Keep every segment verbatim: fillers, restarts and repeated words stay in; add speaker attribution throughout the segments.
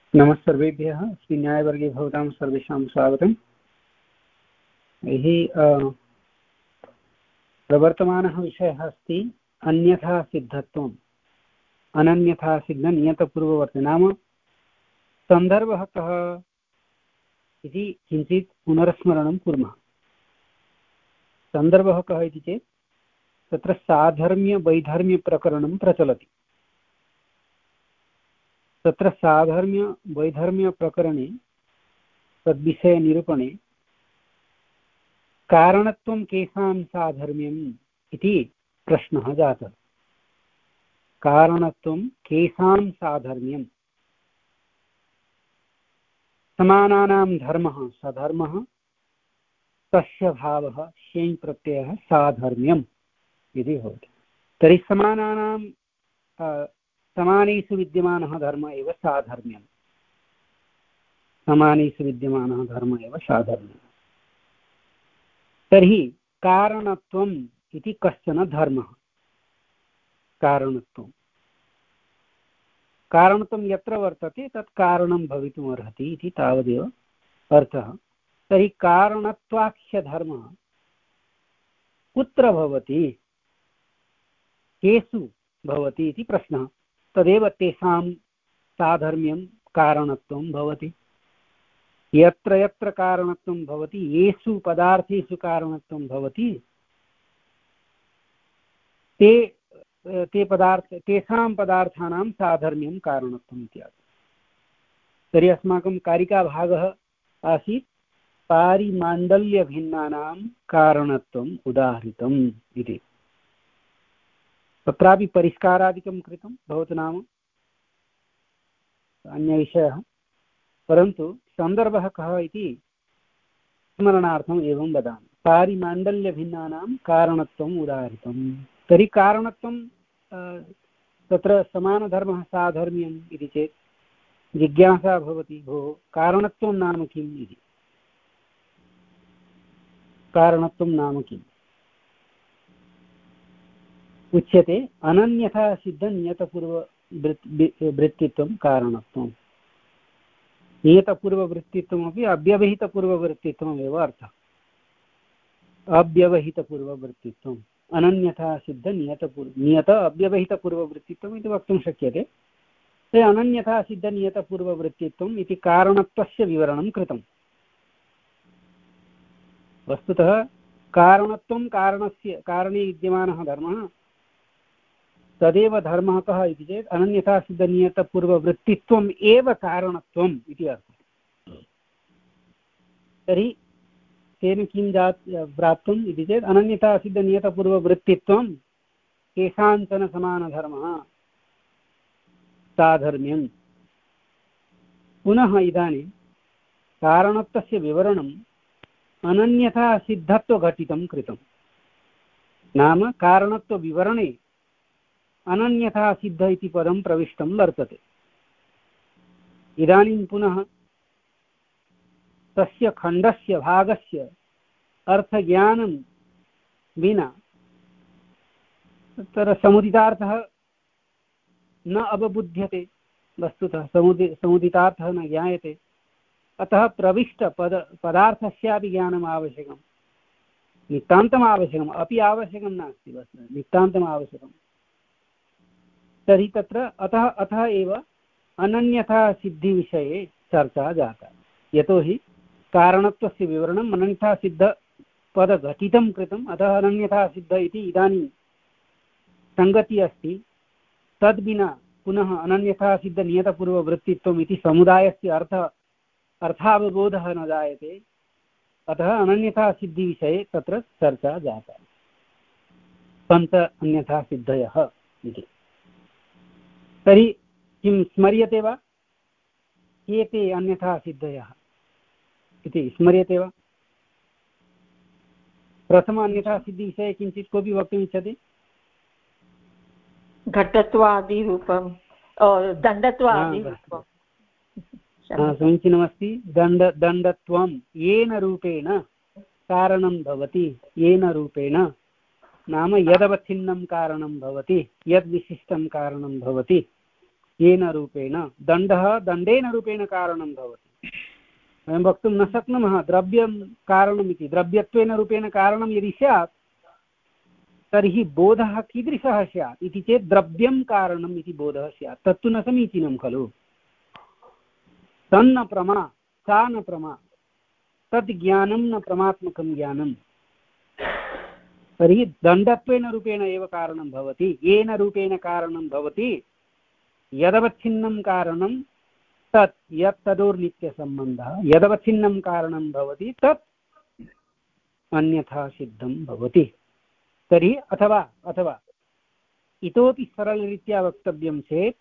Speaker 1: नमः सर्वेभ्यः। अस्मिन् न्यायवर्गे भवतां सर्वेषां स्वागतम्। तर्हि प्रवर्तमानः विषयः अस्ति अन्यथा सिद्धत्वम्, अनन्यथा सिद्धनियतपूर्ववर्ती। नाम सन्दर्भः कः इति किञ्चित् पुनर्स्मरणं कुर्मः। सन्दर्भः कः इति चेत् तत्र साधर्म्यवैधर्म्यप्रकरणं प्रचलति। तत्र साधर्म्यवैधर्म्यप्रकरणे तद्विषयनिरूपणे कारणत्वं केषां साधर्म्यम् इति प्रश्नः जातः। कारणत्वं केषां साधर्म्यं, समानानां धर्मः सधर्मः, तस्य भावः शेञ् प्रत्ययः साधर्म्यम् इति भवति। तर्हि समानानां समानेषु विद्यमानः धर्म एव साधर्म्यम्। समानेषु विद्यमानः धर्म एव साधर्म्यम्। तर्हि कारणत्वम् इति कश्चन धर्मः। कारणत्वं कारणत्वं यत्र वर्तते तत् कारणं भवितुमर्हति इति तावदेव अर्थः। तर्हि कारणत्वाख्यधर्मः कुत्र भवति, केषु भवति इति प्रश्नः। तदेव तेषां साधर्म्यं कारणत्वं भवति। यत्र यत्र कारणत्वं भवति, येषु पदार्थेषु कारणत्वं भवति, ते ते पदार्थ तेषां पदार्थानां साधर्म्यं कारणत्वम् इत्यादि। तर्हि अस्माकं कारिकाभागः आसीत् पारिमाण्डल्यभिन्नानां कारणत्वम् उदाहृतम् इति। तत्रापि परिष्कारादिकं कृतं भवतु नाम अन्यविषयः, परन्तु सन्दर्भः कः इति स्मरणार्थम् एवं वदामि। पारिमाण्डल्यभिन्नानां कारणत्वम् उदाहृतम्। तर्हि कारणत्वं तत्र समानधर्मः साधर्म्यम् इति चेत् जिज्ञासा भवति, भोः कारणत्वं नाम किम् इति। कारणत्वं नाम किम् उच्यते अनन्यथा सिद्धनियतपूर्ववृत्तित्वं कारणत्वम्। नियतपूर्ववृत्तित्वमपि अव्यवहितपूर्ववृत्तित्वम् एव अर्थः। अव्यवहितपूर्ववृत्तित्वम् अनन्यथा सिद्ध नियतपूर्व नियत अव्यवहितपूर्ववृत्तित्वम् इति वक्तुं शक्यते। ते अनन्यथा सिद्ध नियतपूर्ववृत्तित्वम् इति कारणत्वस्य विवरणं कृतम्। वस्तुतः कारणत्वं कारणस्य कारणे विद्यमानः धर्मः, तदेव धर्मः कः इति चेत् अनन्यथा सिद्धनियतपूर्ववृत्तित्वम् एव कारणत्वम् इति अर्थः। तर्हि तेन किं जात् प्राप्तम् इति चेत् अनन्यथा सिद्धनियतपूर्ववृत्तित्वं केषाञ्चन समानधर्मः साधर्म्यम्। पुनः इदानीं कारणत्वस्य विवरणम् अनन्यथा सिद्धत्वघटितं कृतं। नाम कारणत्वविवरणे अनन्यथा सिद्ध इति पदं प्रविष्टं वर्तते। इदानीं पुनः तस्य खण्डस्य भागस्य अर्थज्ञानं विना तत्र समुदितार्थः न अवबुध्यते। वस्तुतः समुदि समुदितार्थः न ज्ञायते। अतः प्रविष्टपद पदार्थस्यापि ज्ञानम् आवश्यकं, नितान्तम् आवश्यकम् अपि आवश्यकं नास्ति, वस्तुतः नितान्तम् आवश्यकम्। तर्हि तत्र अतः अतः एव अनन्यथा सिद्धिविषये चर्चा जाता। यतोहि कारणत्वस्य विवरणम् अनन्यथा सिद्धपदघटितं कृतम्, अतः अनन्यथा सिद्ध इति इदानीं सङ्गतिः अस्ति। तद्विना पुनः अनन्यथा सिद्धनियतपूर्ववृत्तित्वम् इति समुदायस्य अर्थ अर्थावबोधः न जायते। अतः अनन्यथा सिद्धिविषये तत्र चर्चा जाता। पञ्च अन्यथा सिद्धयः इति। तर्हि किं स्मर्यते वा, के ते अन्यथा सिद्धयः इति स्मर्यते वा? प्रथम अन्यथा सिद्धिविषये किञ्चित् कोऽपि वक्तुम् इच्छति?
Speaker 2: घटत्वादिरूपं, दण्डत्वादिरूपं।
Speaker 1: समीचीनमस्ति। दण्ड दण्डत्वं येन रूपेण कारणं भवति, येन रूपेण नाम यदवच्छिन्नं कारणं भवति, यद्विशिष्टं कारणं भवति, येन रूपेण दण्डः दण्डेन रूपेण कारणं भवति। वयं वक्तुं न शक्नुमः द्रव्यं कारणमिति। द्रव्यत्वेन रूपेण कारणं यदि स्यात् तर्हि बोधः कीदृशः स्यात् इति चेत् द्रव्यं कारणम् इति बोधः स्यात्। तत्तु न समीचीनं खलु। तन्न प्रमा सा न प्रमा तद् ज्ञानं न प्रमात्मकं ज्ञानं। तर्हि दण्डत्वेन रूपेण एव कारणं भवति। येन रूपेण कारणं भवति यदवच्छिन्नं कारणं तत् यत् तदोर्नित्यसम्बन्धः यदवच्छिन्नं कारणं भवति तत् अन्यथा सिद्धं भवति। तर्हि अथवा अथवा इतोपि सरलरीत्या वक्तव्यं चेत्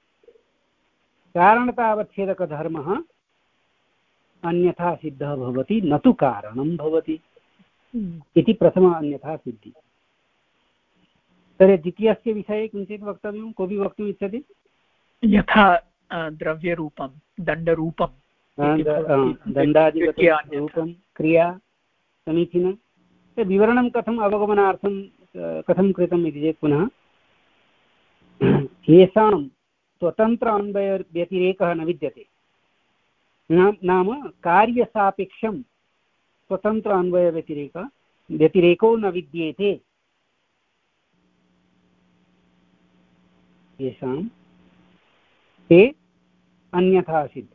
Speaker 1: कारणतावच्छेदकधर्मः अन्यथा सिद्धः भवति न तु कारणं भवति इति प्रथम अन्यथा सिद्धि। तर्हि द्वितीयस्य विषये किञ्चित् वक्तव्यं कोऽपि वक्तुम् इच्छति?
Speaker 3: यथा द्रव्यरूपं दण्डरूपं
Speaker 1: दण्डादिरूपं क्रिया समीचीनं। विवरणं कथम् अवगमनार्थं कथं कृतम् इति चेत् पुनः येषां स्वतन्त्र अन्वयव्यतिरेकः न विद्यते नाम कार्यसापेक्षं स्वतन्त्र अन्वयव्यतिरेक व्यतिरेको न विद्येते येषां ते अन्यथा सिद्ध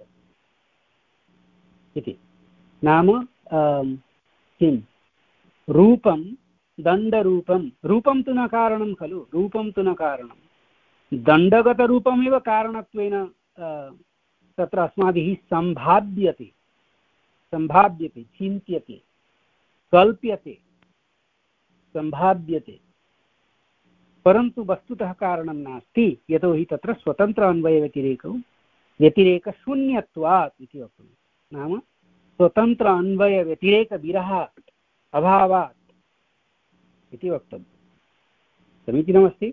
Speaker 1: इति। नाम किं रूपं दण्डरूपं रूपं तु न कारणं खलु। रूपं तु न कारणं दण्डगतरूपमेव कारणत्वेन तत्र अस्माभिः सम्भाव्यते सम्भाव्यते चिन्त्यते कल्प्यते सम्भाव्यते परन्तु वस्तुतः कारणं नास्ति। यतोहि तत्र स्वतन्त्र अन्वयव्यतिरेकौ व्यतिरेकशून्यत्वात् इति वक्तुं नाम स्वतन्त्र अन्वयव्यतिरेकविरहात् अभावात् इति वक्तव्यं। समीचीनमस्ति।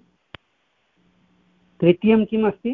Speaker 1: तृतीयं किम् अस्ति?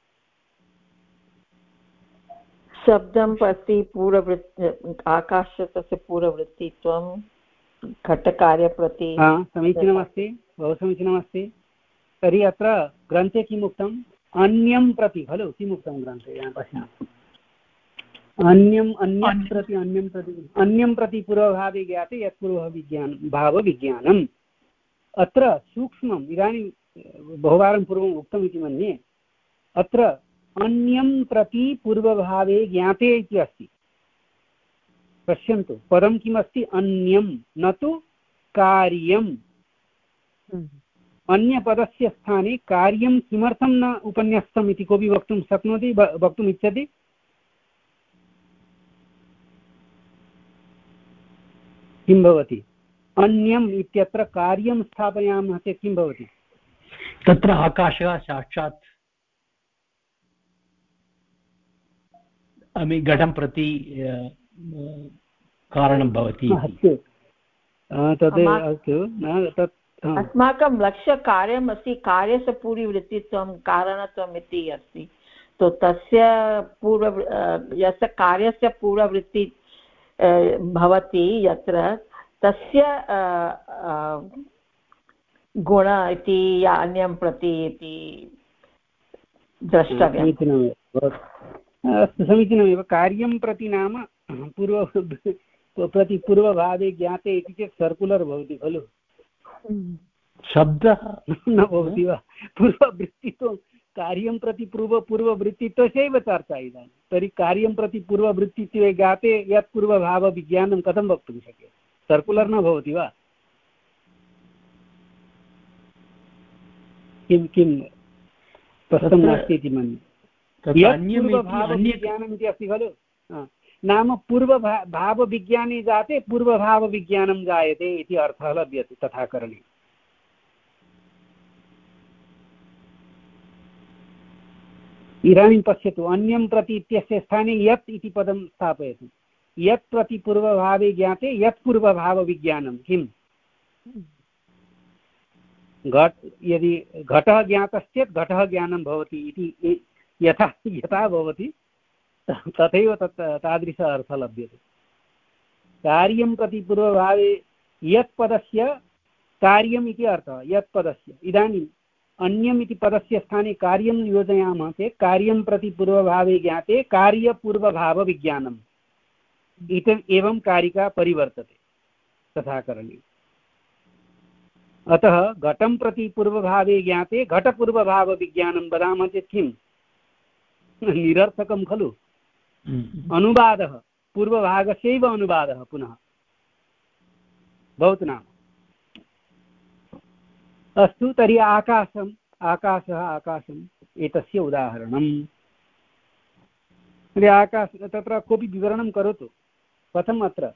Speaker 2: शब्दं प्रति पूर्ववृत्ति आकाशस्य पूर्ववृत्तित्वं घटकार्यप्रति।
Speaker 1: समीचीनमस्ति बहु समीचीनमस्ति। तर्हि अत्र ग्रन्थे किम् उक्तम्? अन्यं प्रति खलु किम् उक्तं ग्रन्थे? पश्यामः अन्यम् अन्यं प्रति अन्यं प्रति अन्यं प्रति पूर्वभावे ज्ञाते यत् पूर्वविज्ञानं भावविज्ञानम्। अत्र सूक्ष्मम् इदानीं बहुवारं पूर्वम् उक्तम् इति मन्ये अत्र अन्यं प्रति पूर्वभावे ज्ञाते इति अस्ति। पश्यन्तु पदं किमस्ति? अन्यं न तु कार्यम्। अन्यपदस्य स्थाने कार्यं किमर्थं न उपन्यस्तम् इति कोऽपि वक्तुं शक्नोति वक्तुम् इच्छति? किं भवति? अन्यम् इत्यत्र कार्यं स्थापयामः चेत् किं भवति?
Speaker 4: तत्र आकाशः साक्षात् घटं प्रति कारणं भवति।
Speaker 1: अस्तु तद् अस्तु तत्
Speaker 2: अस्माकं लक्ष्यकार्यम् अस्ति। कार्यस्य पूर्ववृत्तित्वं कारणत्वम् इति अस्ति। तो तस्य पूर्व यस्य कार्यस्य पूर्ववृत्ति भवति यत्र तस्य गुण इति या अन्यं प्रति इति द्रष्टव्यम्।
Speaker 1: अस्तु समीचीनमेव। कार्यं प्रति नाम पूर्व प्रति पूर्वभावे ज्ञाते इति चेत् सर्कुलर् भवति खलु।
Speaker 4: शब्दः
Speaker 1: न भवति वा? पूर्ववृत्तित्वं कार्यं प्रति पूर्व पूर्ववृत्तित्वस्यैव चर्चा इदानीं। तर्हि कार्यं प्रति पूर्ववृत्तित्वे ज्ञाते यत् पूर्वभावविज्ञानं कथं वक्तुं शक्यते? सर्कुलर् न भवति वा? किं किं स्पष्टं नास्ति इति मन्ये। पूर्वभावविज्ञानम् इति अस्ति खलु। नाम पूर्वभा भावविज्ञाने जाते पूर्वभावविज्ञानं जायते इति अर्थः लभ्यते तथा करणे। इदानीं पश्यतु अन्यं प्रति इत्यस्य स्थाने यत् इति पदं स्थापयतु। यत् प्रति पूर्वभावे ज्ञाते यत् पूर्वभावविज्ञानं किम्? घट यदि घटः ज्ञातश्चेत् घटः ज्ञानं भवति इति यथा यथा भवति तथैव तत् तादृश अर्थः लभ्यते। कार्यं प्रति पूर्वभावे यत् पदस्य कार्यम् इति अर्थः यत् पदस्य। इदानीं अन्यम् इति पदस्य स्थाने कार्यं योजयामः चेत् कार्यं प्रति पूर्वभावे ज्ञाते कार्यपूर्वभावविज्ञानम् इति एवं कारिका परिवर्तते, तथा करणीयम्। अतः घटं प्रति पूर्वभावे ज्ञाते घटपूर्वभावविज्ञानं वदामः चेत् किं निरर्थकं खलु। अनुवादः पूर्वभागस्यैव अनुवादः पुनः भवतु नाम। अस्तु, तर्हि आकाशम् आकाशः आकाशम् एतस्य उदाहरणम्। तर्हि आकाश तत्र कोऽपि विवरणं करोतु कथम् अत्र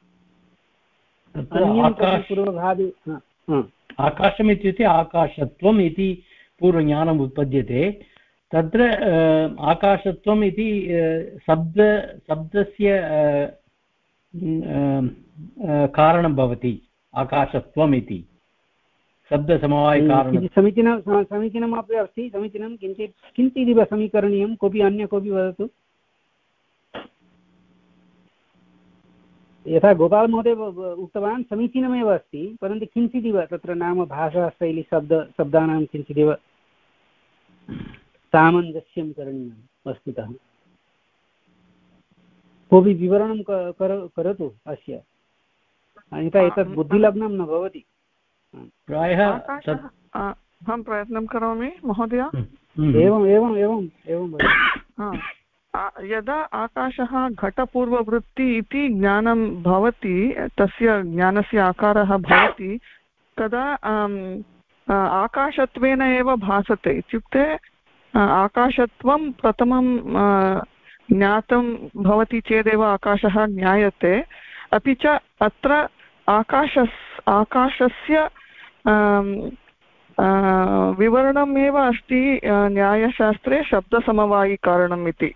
Speaker 1: पूर्वभावे।
Speaker 4: आकाशम् इत्युक्ते आकाशत्वम् इति पूर्वज्ञानम् उत्पद्यते। तत्र आकाशत्वम् इति शब्द शब्दस्य कारणं भवति। आकाशत्वम् इति शब्दसमवायकारणं
Speaker 1: समीचीनं समीचीनमपि अस्ति। समीचीनं, किञ्चित् किञ्चिदिव समीकरणीयं। कोऽपि अन्य कोऽपि वदतु। यथा गोपालमहोदय उक्तवान् समीचीनमेव अस्ति, परन्तु किञ्चिदिव तत्र नाम भाषाशैली शब्द शब्दानां किञ्चिदिव सामञ्जस्यं करणीयं वस्तुतः। कोऽपि विवरणं करोतु अस्य, अन्यथा एतत् बुद्धिलग्नं न भवति।
Speaker 4: प्रायः
Speaker 5: अहं प्रयत्नं करोमि महोदय।
Speaker 1: एवम् एवम् एवम् एवं
Speaker 5: यदा आकाशः घटपूर्ववृत्ति इति ज्ञानं भवति, तस्य ज्ञानस्य आकारः भवति, तदा आकाशत्वेन एव भासते। इत्युक्ते आकाशत्वं प्रथमं ज्ञातं भवति चेदेव आकाशः ज्ञायते। अपि च अत्र आकाशस् आकाशस्य विवरणमेव अस्ति न्यायशास्त्रे शब्दसमवायिकारणम् इति।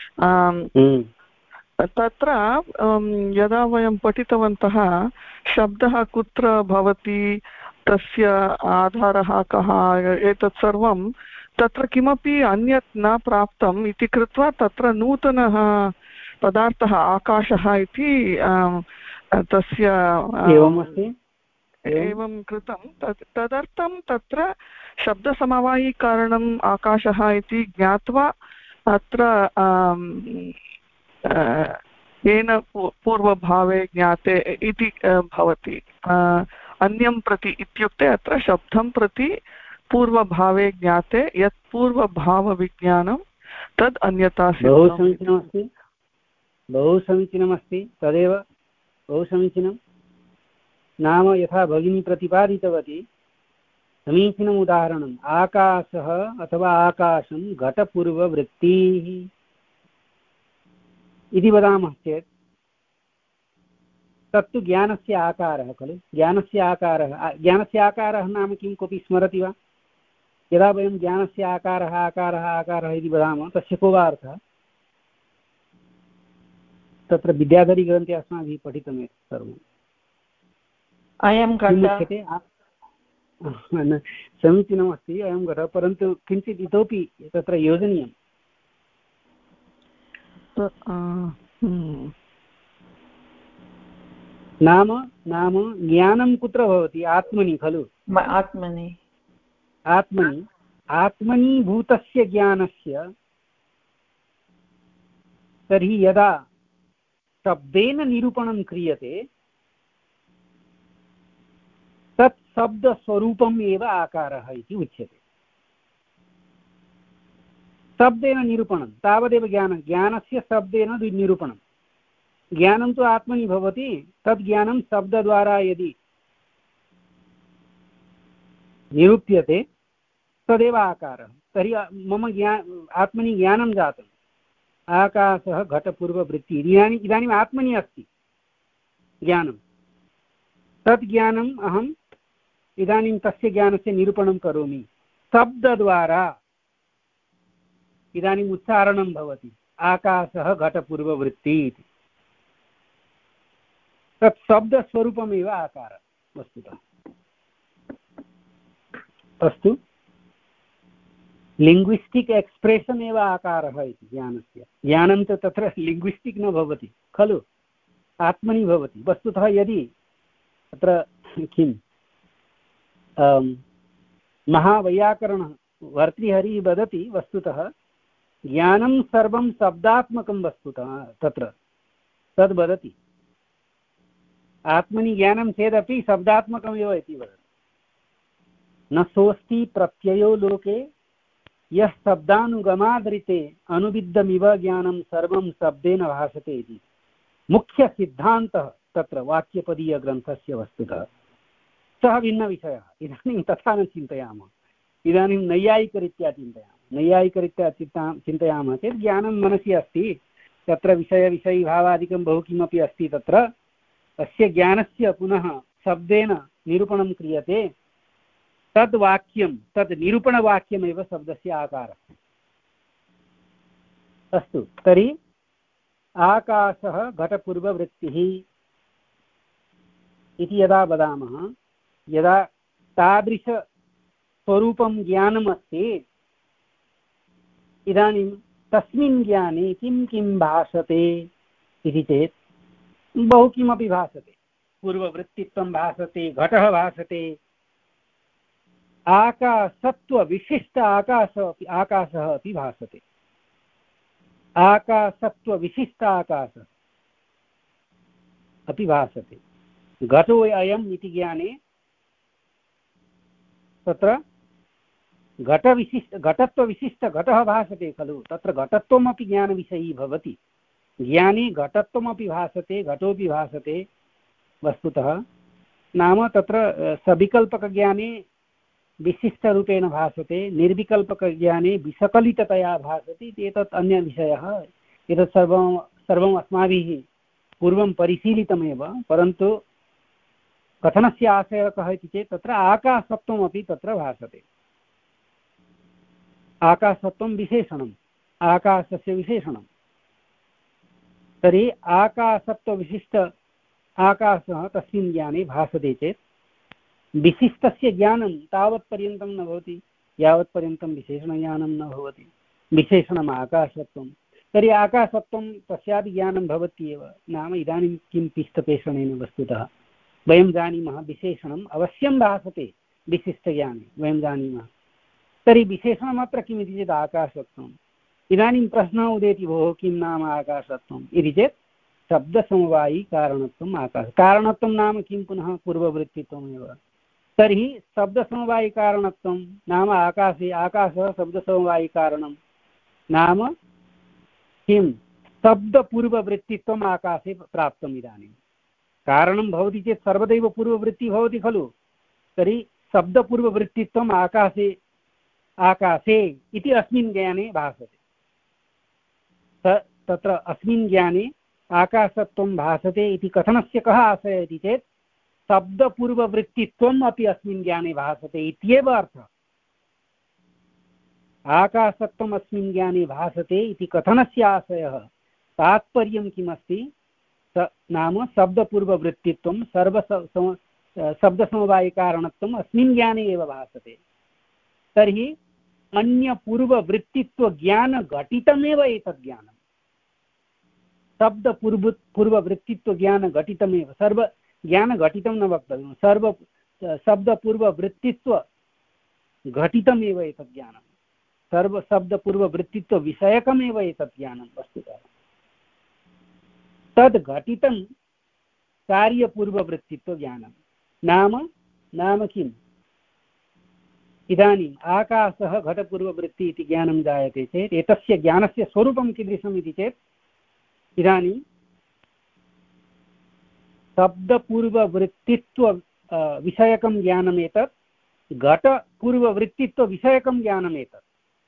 Speaker 5: तत्र यदा वयं पठितवन्तः शब्दः कुत्र भवति, तस्य आधारः कः, एतत् सर्वं तत्र किमपि अन्यत् न प्राप्तम् इति कृत्वा तत्र नूतनः पदार्थः आकाशः इति तस्य
Speaker 1: एवमस्ति
Speaker 5: एवं कृतं। तत् तदर्थं तत्र शब्दसमवायिकारणम् आकाशः इति ज्ञात्वा अत्र येन पूर्वभावे ज्ञाते इति भवति। अन्यं प्रति इत्युक्ते अत्र शब्दं प्रति पूर्वभावे ज्ञाते यत् पूर्वभावविज्ञानं तद् अन्यथा सिद्धम्।
Speaker 1: बहु समीचीनमस्ति, बहु समीचीनमस्ति, तदेव बहु समीचीनं। नाम यथा भगिनी प्रतिपादितवती, समीचीनम् उदाहरणम्। आकाशः अथवा आकाशं घटपूर्ववृत्तिः इति वदामः चेत् तत्तु ज्ञानस्य आकारः खलु। ज्ञानस्य आकारः ज्ञानस्य आकारः नाम किं, कोऽपि स्मरति वा? यदा वयं ज्ञानस्य आकारः आकारः आकारः इति वदामः तस्य को वा अर्थः? तत्र विद्याधरीग्रन्थे अस्माभिः पठितमेव सर्वम्।
Speaker 2: अयं
Speaker 1: घटः समीचीनमस्ति, अयं घटः, परन्तु किञ्चित् इतोपि तत्र योजनीयम्। नाम नाम ज्ञानं कुत्र भवति? आत्मनि खलु।
Speaker 2: आत्मनि
Speaker 1: आत्मनि आत्मनीभूतस्य ज्ञानस्य तर्हि यदा शब्देन निरूपणं क्रियते तत् शब्दस्वरूपम् एव आकारः इति उच्यते। शब्देन निरूपणं तावदेव ज्ञानं। ज्ञानस्य शब्देन निरूपणं। ज्ञानं तु आत्मनि भवति, तद् ज्ञानं शब्दद्वारा यदि निरूप्यते तदेव आकारः। तर्हि मम ज्ञा आत्मनि ज्ञानं जातम्। आकाशः घटपूर्ववृत्तिः। इदानीम् इदानीम् आत्मनि अस्ति ज्ञानं। तत् ज्ञानम् अहम् इदानीं तस्य ज्ञानस्य निरूपणं करोमि शब्दद्वारा। इदानीम् उच्चारणं भवति आकाशः घटपूर्ववृत्तिः इति। तत् शब्दस्वरूपमेव आकारः वस्तुतः। अस्तु, लिङ्ग्विस्टिक् एक्स्प्रेशन् एव आकारः इति ज्ञानस्य। ज्ञानं तु तत्र लिङ्ग्विस्टिक् न भवति खलु, आत्मनि भवति। वस्तुतः यदि तत्र किं महावैयाकरणः भर्तृहरिः वदति वस्तुतः ज्ञानं सर्वं शब्दात्मकं वस्तुतः तत्र तद् वदति आत्मनि ज्ञानं चेदपि शब्दात्मकमेव इति वदति न सोऽस्ति प्रत्ययो लोके यः शब्दानुगमादृते अनुविद्धमिव ज्ञानं सर्वं शब्देन भासते इति मुख्यसिद्धान्तः तत्र वाक्यपदीयग्रन्थस्य वस्तुतः सः भिन्नविषयः। इदानीं तथा न चिन्तयामः, इदानीं नैयायिकरीत्या चिन्तयामः। नैयायिकरीत्या चिन्ता चिन्तयामः चेत् ज्ञानं मनसि अस्ति, तत्र विषयविषयीभावादिकं बहु किमपि अस्ति, तत्र तस्य ज्ञानस्य पुनः शब्देन निरूपणं क्रियते, तद् वाक्यं तद् निरूपणवाक्यमेव शब्दस्य आकारः। अस्तु, तर्हि आकाशः घटपूर्ववृत्तिः इति यदा वदामः, यदा तादृशस्वरूपं ज्ञानमस्ति, इदानीं तस्मिन् ज्ञाने किं किं भासते इति चेत् बहु किमपि भासते। पूर्ववृत्तित्वं भासते, घटः भासते, आकाशत्वविशिष्ट आकाश अपि आकाशः अपि भासते। आकाशत्वविशिष्ट आकाशः अपि भासते। घटो अयम् इति ज्ञाने तत्र घटविशिष्ट घटत्वविशिष्ट घटः भासते खलु, तत्र घटत्वमपि ज्ञानविषयी भवति। ज्ञाने घटत्वमपि भासते, घटोपि भासते वस्तुतः। नाम तत्र सविकल्पकज्ञाने विशिष्टरूपेण भासते, निर्विकल्पकज्ञाने विसकलिततया भासते, एतत् अन्यविषयः। एतत् सर्वं सर्वम् अस्माभिः पूर्वं परिशीलितमेव, परन्तु कथनस्य आशयः कः इति चेत् तत्र आकाशत्वमपि तत्र भासते। आकाशत्वं विशेषणम्, आकाशस्य विशेषणं। तर्हि आकाशत्वविशिष्ट आकाशः तस्मिन् ज्ञाने भासते चेत् विशिष्टस्य ज्ञानं तावत्पर्यन्तं न भवति यावत्पर्यन्तं विशेषणज्ञानं न भवति। विशेषणम् आकाशत्वं, तर्हि आकाशत्वं तस्यापि ज्ञानं भवत्येव। नाम इदानीं किं पिष्टपेषणेन वस्तुतः वयं जानीमः विशेषणम् अवश्यं भासते विशिष्टज्ञाने, वयं जानीमः। तर्हि विशेषणमत्र किमिति चेत् आकाशत्वम्। इदानीं प्रश्नः उदेति, भोः किं नाम आकाशत्वम् इति चेत् शब्दसमवायी कारणत्वम् आकाश। कारणत्वं नाम किं, पुनः पूर्ववृत्तित्वमेव। तर्हि शब्दसमवायिकारणत्वं नाम आकाशे, आकाशः शब्दसमवायिकारणं नाम किं, शब्दपूर्ववृत्तित्वम् आकाशे प्राप्तम्। इदानीं कारणं भवति चेत् सर्वदैव पूर्ववृत्तिः भवति खलु, तर्हि शब्दपूर्ववृत्तित्वम् आकाशे आकाशे इति अस्मिन् ज्ञाने भासते। तत्र अस्मिन् ज्ञाने आकाशत्वं भासते इति कथनस्य कः आशयः इति चेत् शब्दपूर्ववृत्तित्वम् अपि अस्मिन् ज्ञाने भासते इत्येव अर्थः। आकाशत्वम् अस्मिन् ज्ञाने भासते इति कथनस्य आशयः, तात्पर्यं किमस्ति, नाम शब्दपूर्ववृत्तित्वं सर्व शब्दसमवायिकारणत्वम् अस्मिन् ज्ञाने एव भासते। तर्हि अन्यपूर्ववृत्तित्वज्ञानघटितमेव एतद् ज्ञानं। शब्दपूर्व पूर्ववृत्तित्वज्ञानघटितमेव, सर्वज्ञानघटितं न वक्तव्यं, सर्व शब्दपूर्ववृत्तित्वघटितमेव एतद् ज्ञानं, सर्वशब्दपूर्ववृत्तित्वविषयकमेव एतद् ज्ञानं वस्तुतः। तद् घटितं कार्यपूर्ववृत्तित्वज्ञानं नाम नाम किम्, इदानीम् आकाशः घटपूर्ववृत्ति इति ज्ञानं जायते चेत् एतस्य ज्ञानस्य स्वरूपं कीदृशम् इति चेत् इदानीं शब्दपूर्ववृत्तित्व विषयकं ज्ञानमेतत्, घटपूर्ववृत्तित्वविषयकं ज्ञानमेतत्।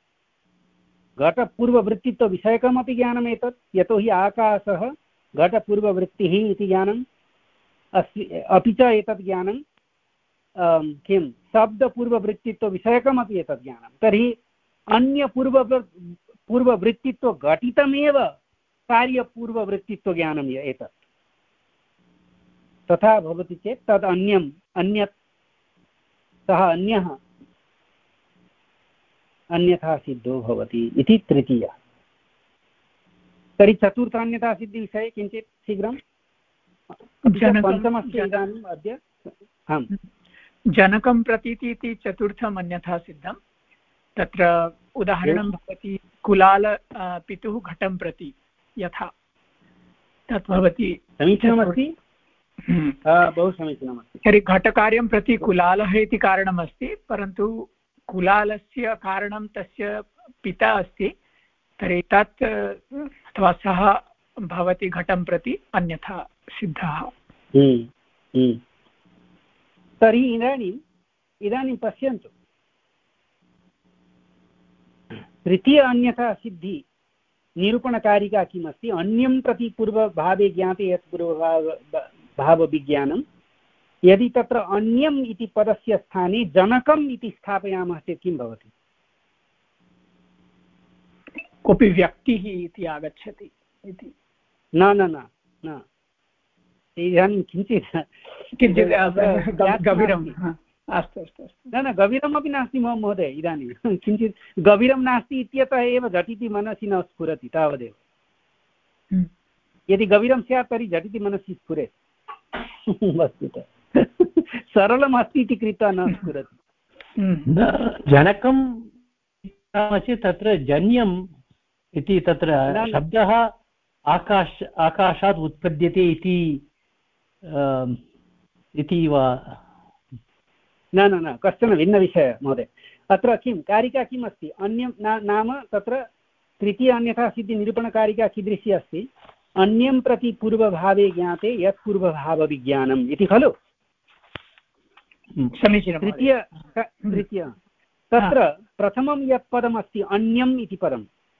Speaker 1: घटपूर्ववृत्तित्वविषयकमपि ज्ञानमेतत्, यतोहि आकाशः घटपूर्ववृत्तिः इति ज्ञानम् अस्ति, अपि च एतत् ज्ञानं किं शब्दपूर्ववृत्तित्वविषयकमपि एतत् ज्ञानं। तर्हि अन्यपूर्व पूर्ववृत्तित्वघटितमेव कार्यपूर्ववृत्तित्वज्ञानम् एतत्। तथा भवति चेत् तद् अन्यम् अन्यत् सः अन्यः अन्यथा सिद्धो भवति इति तृतीयः। तर्हि चतुर्थान्यथा सिद्धिविषये किञ्चित् शीघ्रं, पञ्चमस्ति इदानीम् अद्य। आम्,
Speaker 3: जनकं प्रतीति इति चतुर्थम् अन्यथा सिद्धं, तत्र उदाहरणं भवति कुलाल पितुः घटं प्रति यथा तत् भवति
Speaker 1: समीचीनमस्ति। बहु समीचीनमस्ति।
Speaker 3: तर्हि घटकार्यं प्रति कुलालः इति कारणमस्ति, परन्तु कुलालस्य कारणं तस्य पिता अस्ति, तर्हि तत् अथवा सः भवति घटं प्रति अन्यथा सिद्धः।
Speaker 1: तर्हि इदानीम् इदानीं पश्यन्तु, तृतीय अन्यथा सिद्धि निरूपणकारिका किमस्ति? अन्यं प्रति पूर्वभावे ज्ञाते यत् पूर्वभाव भावविज्ञानं, यदि तत्र अन्यम् इति पदस्य स्थाने जनकम् इति स्थापयामः चेत् किं भवति?
Speaker 3: कोऽपि व्यक्तिः इति आगच्छति इति।
Speaker 1: न न न न इदानीं किञ्चित्
Speaker 3: किञ्चित् गभीरम्। अस्तु अस्तु अस्तु।
Speaker 1: न न गभीरमपि नास्ति महोदय। इदानीं किञ्चित् गभीरं नास्ति इत्यतः एव झटिति मनसि न स्फुरति, तावदेव। यदि गभीरं स्यात् तर्हि झटिति मनसि स्फुरेत्। वस्तुतः सरलम् अस्ति इति कृत्वा न स्फुरति।
Speaker 4: जनकं चेत् तत्र जन्यम् इति तत्र शब्दः आकाश आकाशात् उत्पद्यते इति इति वा?
Speaker 1: न न न कश्चन भिन्नविषयः महोदय। अत्र किं कारिका किम् अस्ति? अन्यं नाम तत्र तृतीय अन्यथा सिद्धि निरूपणकारिका कीदृशी अस्ति? अन्यं प्रति पूर्वभावे ज्ञाते यत् पूर्वभावविज्ञानम् इति खलु?
Speaker 3: समीचीनं।
Speaker 1: तृतीय तृतीय तत्र प्रथमं यत् पदमस्ति अन्यम् इति पदं,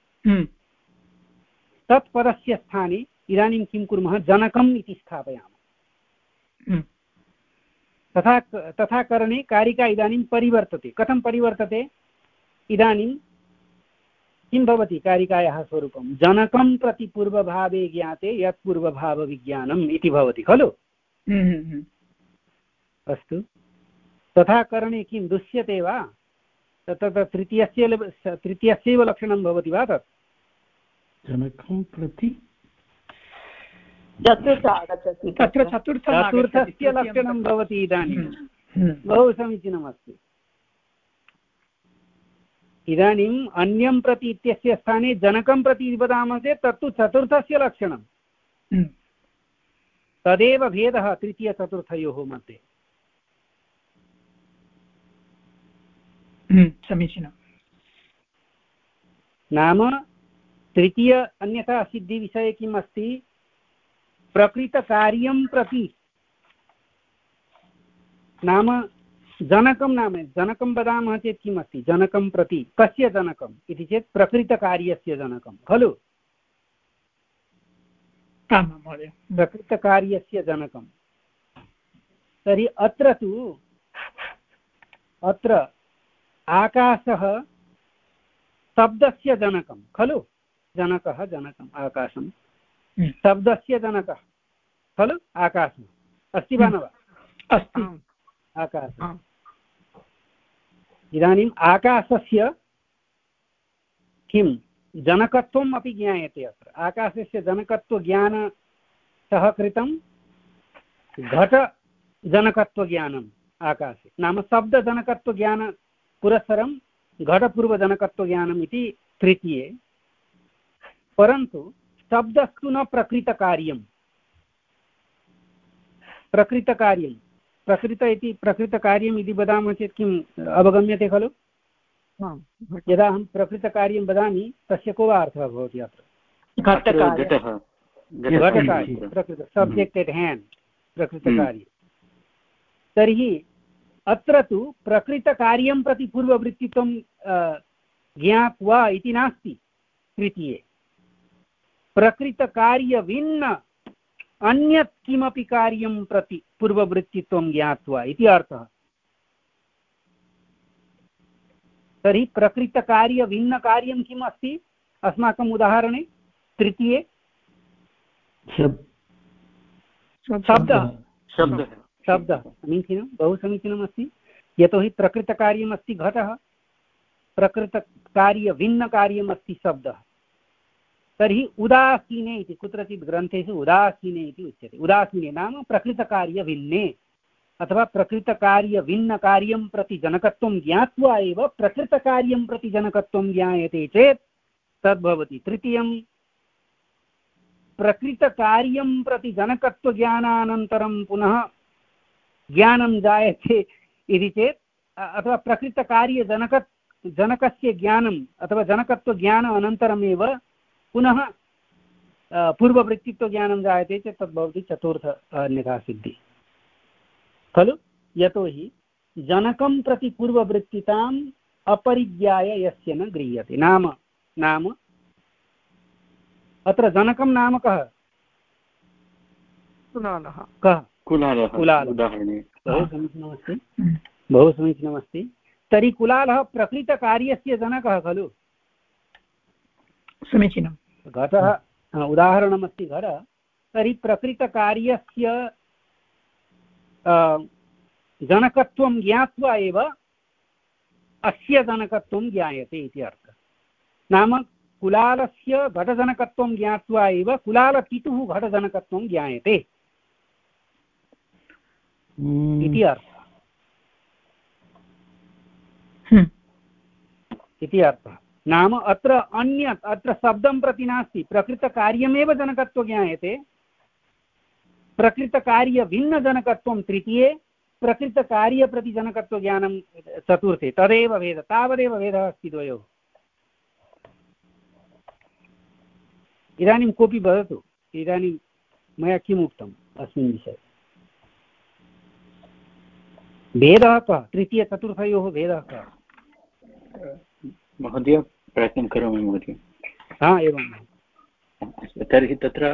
Speaker 1: तत् पदस्य स्थाने इदानीं किं कुर्मः? जनकम् इति स्थापयामः। तथा तथा करणे कारिका इदानीं परिवर्तते। कथं परिवर्तते? इदानीं किं भवति कारिकायाः स्वरूपं? जनकं प्रति पूर्वभावे ज्ञाते यत् पूर्वभावविज्ञानम् इति भवति खलु? अस्तु, तथा करणे किं दृश्यते वा? तत्र तृतीयस्य तृतीयस्यैव लक्षणं भवति वा तत्?
Speaker 4: जनकं प्रति
Speaker 2: चतुर्थ आगच्छति।
Speaker 3: तत्र
Speaker 1: चतुर्थस्य लक्षणं भवति इदानीं। बहु समीचीनमस्ति। इदानीम् अन्यं प्रति इत्यस्य स्थाने जनकं प्रति वदामः चेत् तत्तु चतुर्थस्य लक्षणं। तदेव भेदः तृतीयचतुर्थयोः मध्ये।
Speaker 3: समीचीनं।
Speaker 1: नाम तृतीय अन्यथा सिद्धिविषये किम् अस्ति? प्रकृतकार्यं प्रति, नाम जनकं नाम जनकं वदामः चेत् किम् अस्ति? जनकं प्रति कस्य जनकम् इति चेत् प्रकृतकार्यस्य जनकं खलु? प्रकृतकार्यस्य जनकं। तर्हि अत्र तु अत्र आकाशः शब्दस्य जनकं खलु? जनकः जनकम् आकाशं शब्दस्य जनकः खलु? आकाशम् अस्ति वा न वा?
Speaker 3: अस्ति।
Speaker 1: आकाशः। इदानीम् आकाशस्य किं जनकत्वम् अपि ज्ञायते। अत्र आकाशस्य जनकत्वज्ञान सह कृतं घटजनकत्वज्ञानम् आकाशे, नाम शब्दजनकत्वज्ञान पुरस्सरं घटपूर्वजनकत्वज्ञानम् इति तृतीये। परन्तु शब्दस्तु न प्रकृतकार्यं। प्रकृतकार्यं प्रकृत इति प्रकृतकार्यम् इति वदामः चेत् किम् अवगम्यते खलु? यदा अहं प्रकृतकार्यं वदामि तस्य को वा अर्थः भवति? अत्र घटकार्यं प्रकृत सब्जेक्ट् एट् हेण्ड् प्रकृतकार्यं। तर्हि अत्र तु प्रकृतकार्यं प्रति पूर्ववृत्तित्वं ज्ञात्वा इति नास्ति। तृतीये प्रकृतकार्यभिन्न अन्यत् किमपि कार्यं प्रति पूर्ववृत्तित्वं ज्ञात्वा इति अर्थः। तर्हि प्रकृतकार्यभिन्नकार्यं किम् अस्ति अस्माकम् उदाहरणे तृतीये? शब्दः। शब्दः समीचीनं, बहु समीचीनमस्ति। यतोहि प्रकृतकार्यमस्ति घटः, प्रकृतकार्यभिन्नकार्यमस्ति शब्दः। तर्हि उदासीने इति कुत्रचित् ग्रन्थेषु उदासीने इति उच्यते। उदासीने नाम प्रकृतकार्यभिन्ने अथवा प्रकृतकार्यभिन्नकार्यं प्रति जनकत्वं ज्ञात्वा एव प्रकृतकार्यं प्रति जनकत्वं ज्ञायते चेत् तद्भवति। तृतीयं प्रकृतकार्यं प्रति जनकत्वज्ञानानन्तरं पुनः ज्ञानं जायते इति चेत् अथवा प्रकृतकार्यजनक जनकस्य ज्ञानम् अथवा जनकत्वज्ञान अनन्तरमेव पुनः पूर्ववृत्तित्वज्ञानं जायते चेत् तद्भवति चतुर्थ अन्यथा सिद्धिः खलु। यतोहि जनकं प्रति पूर्ववृत्तिताम् अपरिज्ञाय यस्य न गृह्यते। नाम नाम अत्र जनकं नाम कः?
Speaker 5: कुलालः।
Speaker 1: कः?
Speaker 6: कुलालः।
Speaker 1: कुलालः।
Speaker 6: उदाहरणे
Speaker 1: बहु समीचीनमस्ति, बहु समीचीनमस्ति। तर्हि कुलालः प्रकृतकार्यस्य जनकः खलु।
Speaker 3: समीचीनं।
Speaker 1: घटः उदाहरणमस्ति घट। तर्हि प्रकृतकार्यस्य जनकत्वं ज्ञात्वा एव अस्य जनकत्वं ज्ञायते इति अर्थः। नाम कुलालस्य घटजनकत्वं ज्ञात्वा एव कुलालपितुः घटजनकत्वं ज्ञायते इति अर्थः इति अर्थः। नाम अत्र अन्यत् अत्र शब्दं प्रति नास्ति, प्रकृतकार्यमेव जनकत्वं ज्ञायते, प्रकृतकार्यभिन्नजनकत्वं तृतीये, प्रकृतकार्यप्रतिजनकत्वज्ञानं चतुर्थे। तदेव भेदः, तावदेव भेदः अस्ति द्वयोः। इदानीं कोऽपि वदतु, इदानीं मया किम् उक्तम् अस्मिन् विषये? भेदः कः? तृतीयचतुर्थयोः भेदः कः?
Speaker 6: महोदय प्रयत्नं करोमि महोदय।
Speaker 1: हा एवं।
Speaker 6: तर्हि तत्र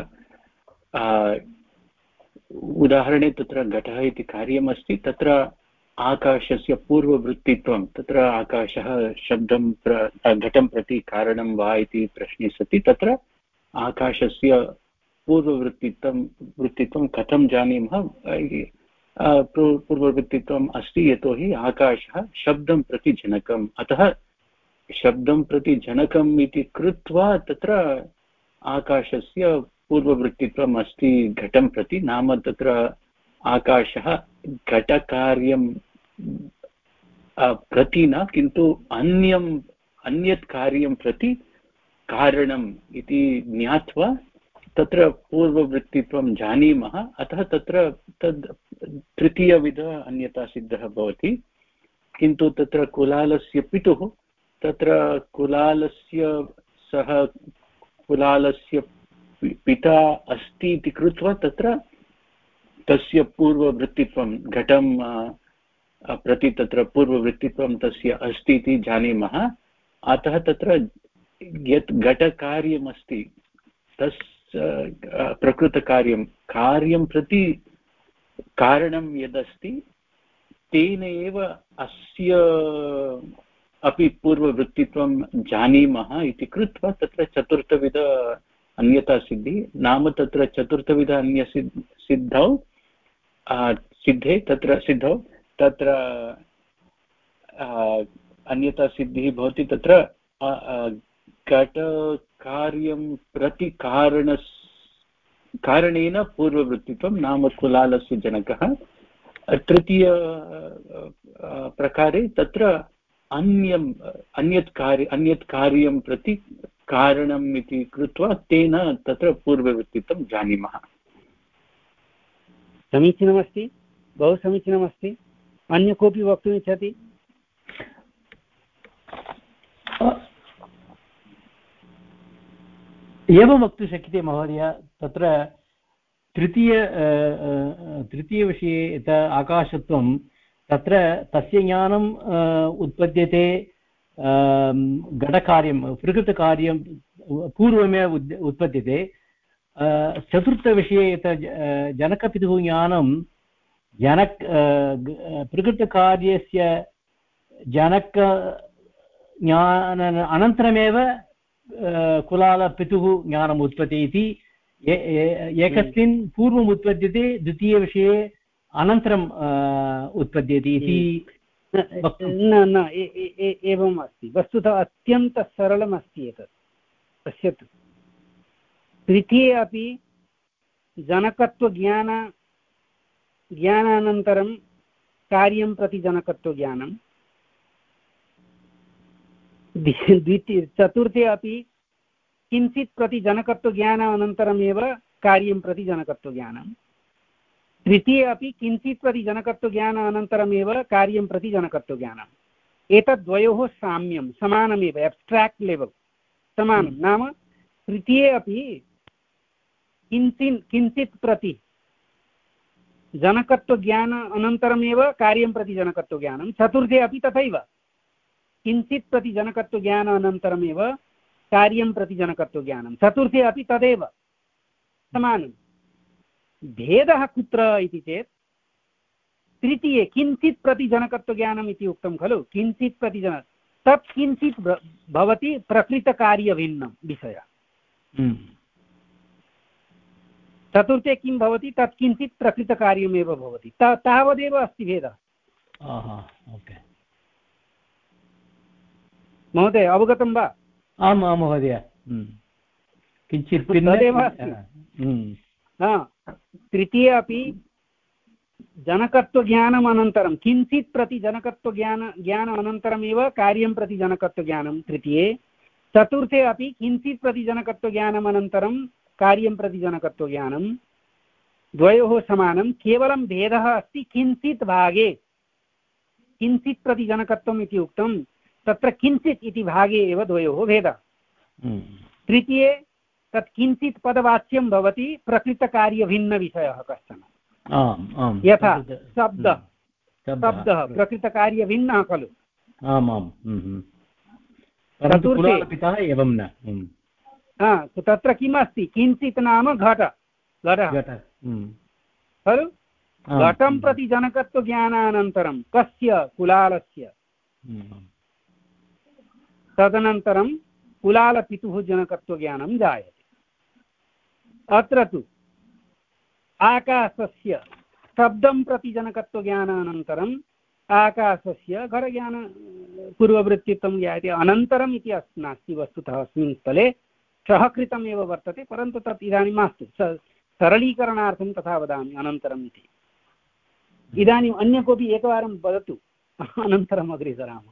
Speaker 6: उदाहरणे तत्र घटः इति कार्यमस्ति, तत्र आकाशस्य पूर्ववृत्तित्वं, तत्र आकाशः शब्दं प्र घटं प्रति कारणं वा इति प्रश्ने सति तत्र आकाशस्य पूर्ववृत्तित्वं वृत्तित्वं कथं जानीमः? पूर्ववृत्तित्वम् अस्ति यतोहि आकाशः शब्दं प्रति जनकम्, अतः शब्दं प्रति जनकम् इति कृत्वा तत्र आकाशस्य पूर्ववृत्तित्वम् अस्ति घटं प्रति। नाम तत्र आकाशः घटकार्यं प्रति न, किन्तु अन्यम् अन्यत् कार्यं प्रति कारणम् इति ज्ञात्वा तत्र पूर्ववृत्तित्वं जानीमः। अतः तत्र तद् तृतीयविध अन्यथा सिद्धः भवति। किन्तु तत्र कुलालस्य पितुः, तत्र कुलालस्य सः कुलालस्य पिता अस्ति इति कृत्वा तत्र तस्य पूर्ववृत्तित्वं घटं प्रति तत्र पूर्ववृत्तित्वं तस्य अस्ति इति जानीमः। अतः तत्र यत् घटकार्यमस्ति तस्य प्रकृतकार्यं कार्यं प्रति कारणं यदस्ति तेन एव अस्य अपि पूर्ववृत्तित्वं जानीमः इति कृत्वा तत्र चतुर्थविध अन्यथा सिद्धिः। नाम तत्र चतुर्थविध अन्यसिद् सिद्धौ सिद्धे तत्र सिद्धौ तत्र अन्यथा सिद्धिः भवति। तत्र घटकार्यं प्रति कारणस् कारणेन पूर्ववृत्तित्वं, नाम कुलालस्य जनकः। तृतीय प्रकारे तत्र अन्यम् अन्यत् कार्य अन्यत् कार्यं प्रति कारणम् इति कृत्वा तेन तत्र पूर्ववृत्तित्वं जानीमः।
Speaker 1: समीचीनमस्ति, बहु समीचीनमस्ति। अन्य कोऽपि वक्तुम् इच्छति?
Speaker 4: एवं वक्तुं शक्यते महोदय। तत्र तृतीय तृतीयविषये यत् आकाशत्वं, तत्र तस्य ज्ञानम् उत्पद्यते घटकार्यं प्रकृतकार्यं पूर्वमेव उत्पद्यते। चतुर्थविषये यत् जनकपितुः ज्ञानं जनक प्रकृतकार्यस्य जनक ज्ञान अनन्तरमेव कुलालपितुः ज्ञानम् उत्पद्यते इति एकस्मिन् पूर्वम् उत्पद्यते, द्वितीयविषये अनन्तरम् उत्पद्यते इति
Speaker 1: न न एवम् अस्ति। वस्तुतः अत्यन्तं सरलमस्ति एतत्। पश्यतु, तृतीये अपि जनकत्वज्ञान ज्ञानानन्तरं कार्यं प्रति जनकत्वज्ञानं, द्वितीय चतुर्थे अपि किञ्चित् प्रति जनकत्वज्ञानानन्तरमेव कार्यं प्रति जनकत्वज्ञानं, तृतीये अपि किञ्चित् प्रति जनकत्वज्ञानानन्तरमेव कार्यं प्रति जनकत्वज्ञानम्। एतद्वयोः साम्यं समानमेव, एब्स्ट्राक्ट् लेवल् समानं। नाम तृतीये अपि किञ्चित् किञ्चित् प्रति जनकत्वज्ञान अनन्तरमेव कार्यं प्रति जनकत्वज्ञानं, चतुर्थे अपि तथैव किञ्चित् प्रति जनकत्वज्ञान अनन्तरमेव कार्यं प्रति जनकत्वज्ञानं, चतुर्थे अपि तदेव समानं। भेदः कुत्र इति चेत् तृतीये किञ्चित् प्रति जनकत्वज्ञानम् इति उक्तं खलु, किञ्चित् प्रति जन तत् किञ्चित् भवति प्रकृतकार्यभिन्नं विषयः। चतुर्थे किं भवति, तत् किञ्चित् प्रकृतकार्यमेव भवति, तावदेव अस्ति भेदः। महोदय अवगतं वा?
Speaker 4: आम् आं महोदय, किञ्चित्
Speaker 1: तदेव अस्ति। तृतीये अपि जनकत्वज्ञानम् अनन्तरं किञ्चित् प्रति जनकत्वज्ञान ज्ञान अनन्तरमेव कार्यं प्रति जनकत्वज्ञानं तृतीये, चतुर्थे अपि किञ्चित् प्रति जनकत्वज्ञानम् अनन्तरं कार्यं प्रति जनकत्वज्ञानं, द्वयोः समानं। केवलं भेदः अस्ति किञ्चित् भागे, किञ्चित् प्रति जनकत्वम् इति उक्तं, तत्र किञ्चित् इति भागे एव द्वयोः भेदः। तृतीये तत् किञ्चित् पदवाच्यं भवति प्रकृतकार्यभिन्नविषयः कश्चन, यथा शब्दः शब्दः प्रकृतकार्यभिन्नः खलु।
Speaker 4: आमाम्, पिता एवं न।
Speaker 1: तत्र किम् अस्ति, किञ्चित् नाम घट घटः खलु। घटं प्रति जनकत्वज्ञानानन्तरं कस्य, कुलालस्य, तदनन्तरं कुलालपितुः जनकत्वज्ञानं जायते। अत्र तु आकाशस्य शब्दं प्रति जनकत्वज्ञानानन्तरम् आकाशस्य घटज्ञान पूर्ववृत्तित्वं ज्ञायते। अनन्तरम् इति नास्ति वस्तुतः अस्मिन् स्थले सहकृतमेव वर्तते, परन्तु तत् इदानीं मास्तु, सरलीकरणार्थं तथा वदामि अनन्तरम् इति। इदानीम् अन्य कोऽपि एकवारं वदतु, अनन्तरम् अग्रे सरामः।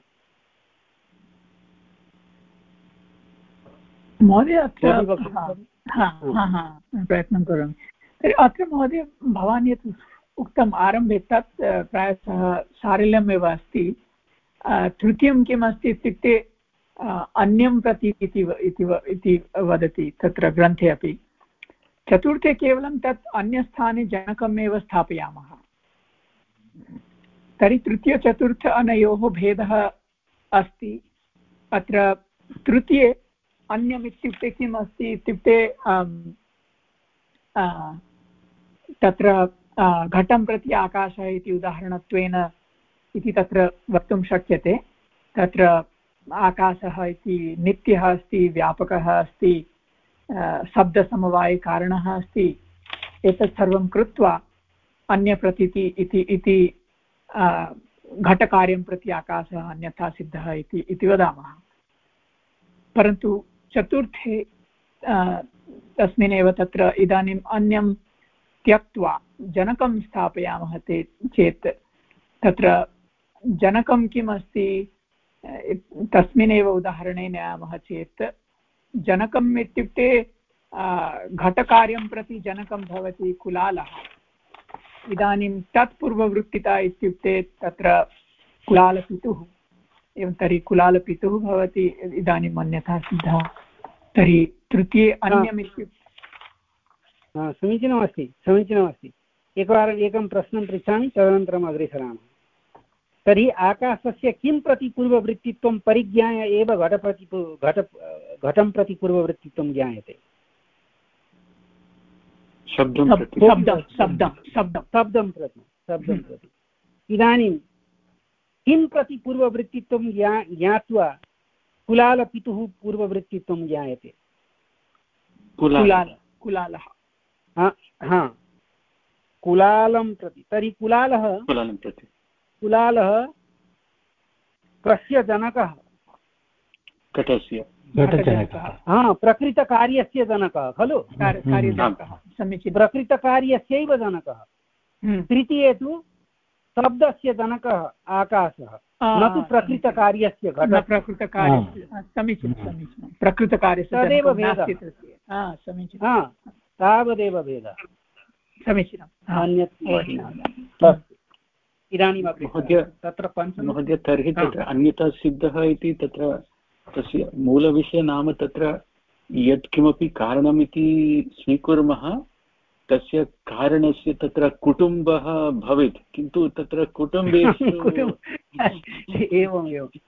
Speaker 3: महोदय अत्र प्रयत्नं करोमि। तर्हि अत्र महोदय भवान् यत् उक्तम् आरम्भे तत् प्रायशः सारल्यमेव अस्ति। तृतीयं किम् अस्ति इत्युक्ते अन्यं प्रति इति वदति तत्र ग्रन्थे अपि। चतुर्थे केवलं तत् अन्यस्थाने जनकमेव स्थापयामः। तर्हि तृतीयचतुर्थ अनयोः भेदः अस्ति। अत्र तृतीये अन्यम् इत्युक्ते किम् अस्ति इत्युक्ते तत्र घटं प्रति आकाशः इति उदाहरणत्वेन इति तत्र वक्तुं शक्यते। तत्र आकाशः इति नित्यः अस्ति, व्यापकः अस्ति, शब्दसमवायकारणः अस्ति। एतत् सर्वं कृत्वा अन्यप्रतीति इति इति घटकार्यं प्रति आकाशः अन्यथा सिद्धः इति इति वदामः। परन्तु चतुर्थे तस्मिन्नेव तत्र इदानीम् अन्यं त्यक्त्वा जनकं स्थापयामः ते चेत् तत्र जनकं किम् अस्ति तस्मिन्नेव उदाहरणे नयामः चेत् जनकम् इत्युक्ते घटकार्यं प्रति जनकं भवति कुलालः। इदानीं तत्पूर्ववृत्तिता इत्युक्ते तत्र कुलालपितुः। एवं तर्हि कुलालपितुः भवति इदानीम् अन्यथा सिद्धः। तर्हि तृतीये अन्यम् इत्युक्ते
Speaker 1: समीचीनमस्ति समीचीनमस्ति। एकवारम् एकं प्रश्नं पृच्छामि, तदनन्तरम् अग्रे सरामः। तर्हि आकाशस्य किं प्रति पूर्ववृत्तित्वं परिज्ञाय एव घटप्रति घट घटं प्रति पूर्ववृत्तित्वं ज्ञायते।
Speaker 6: शब्दं प्रति
Speaker 3: शब्दं शब्दं शब्दं
Speaker 1: शब्दं प्रति शब्दं प्रति। इदानीं किं प्रति पूर्ववृत्तित्वं ज्ञा ज्ञात्वा कुलालपितुः पूर्ववृत्तित्वं ज्ञायते।
Speaker 3: कुलाल कुलालः
Speaker 1: हा कुलालं प्रति। तर्हि कुलालः
Speaker 6: कुलालं प्रति
Speaker 1: कुलालः कस्य जनकः?
Speaker 6: घटस्य
Speaker 1: हा प्रकृतकार्यस्य जनकः खलु।
Speaker 3: कार्यजनकः समीचीनं।
Speaker 1: प्रकृतकार्यस्यैव जनकः। तृतीये तु शब्दस्य जनकः आकाशः, न तु प्रकृतकार्यस्य घटः।
Speaker 3: प्रकृतकार्यस्य समीचीनं समीचीनं प्रकृतकार्यस्य
Speaker 1: तदेव भेदः।
Speaker 3: समीचीनं
Speaker 1: तावदेव भेदः,
Speaker 3: समीचीनं
Speaker 1: अन्यत् अस्तु। इदानीमपि
Speaker 6: महोदय
Speaker 1: तत्र पञ्च
Speaker 6: महोदय तर्हि तत्र अन्यथा सिद्धः इति तत्र तस्य मूलविषय नाम तत्र यत्किमपि कारणमिति स्वीकुर्मः तस्य कारणस्य तत्र कुटुम्बः भवेत्, किन्तु तत्र कुटुम्बे
Speaker 1: एवम्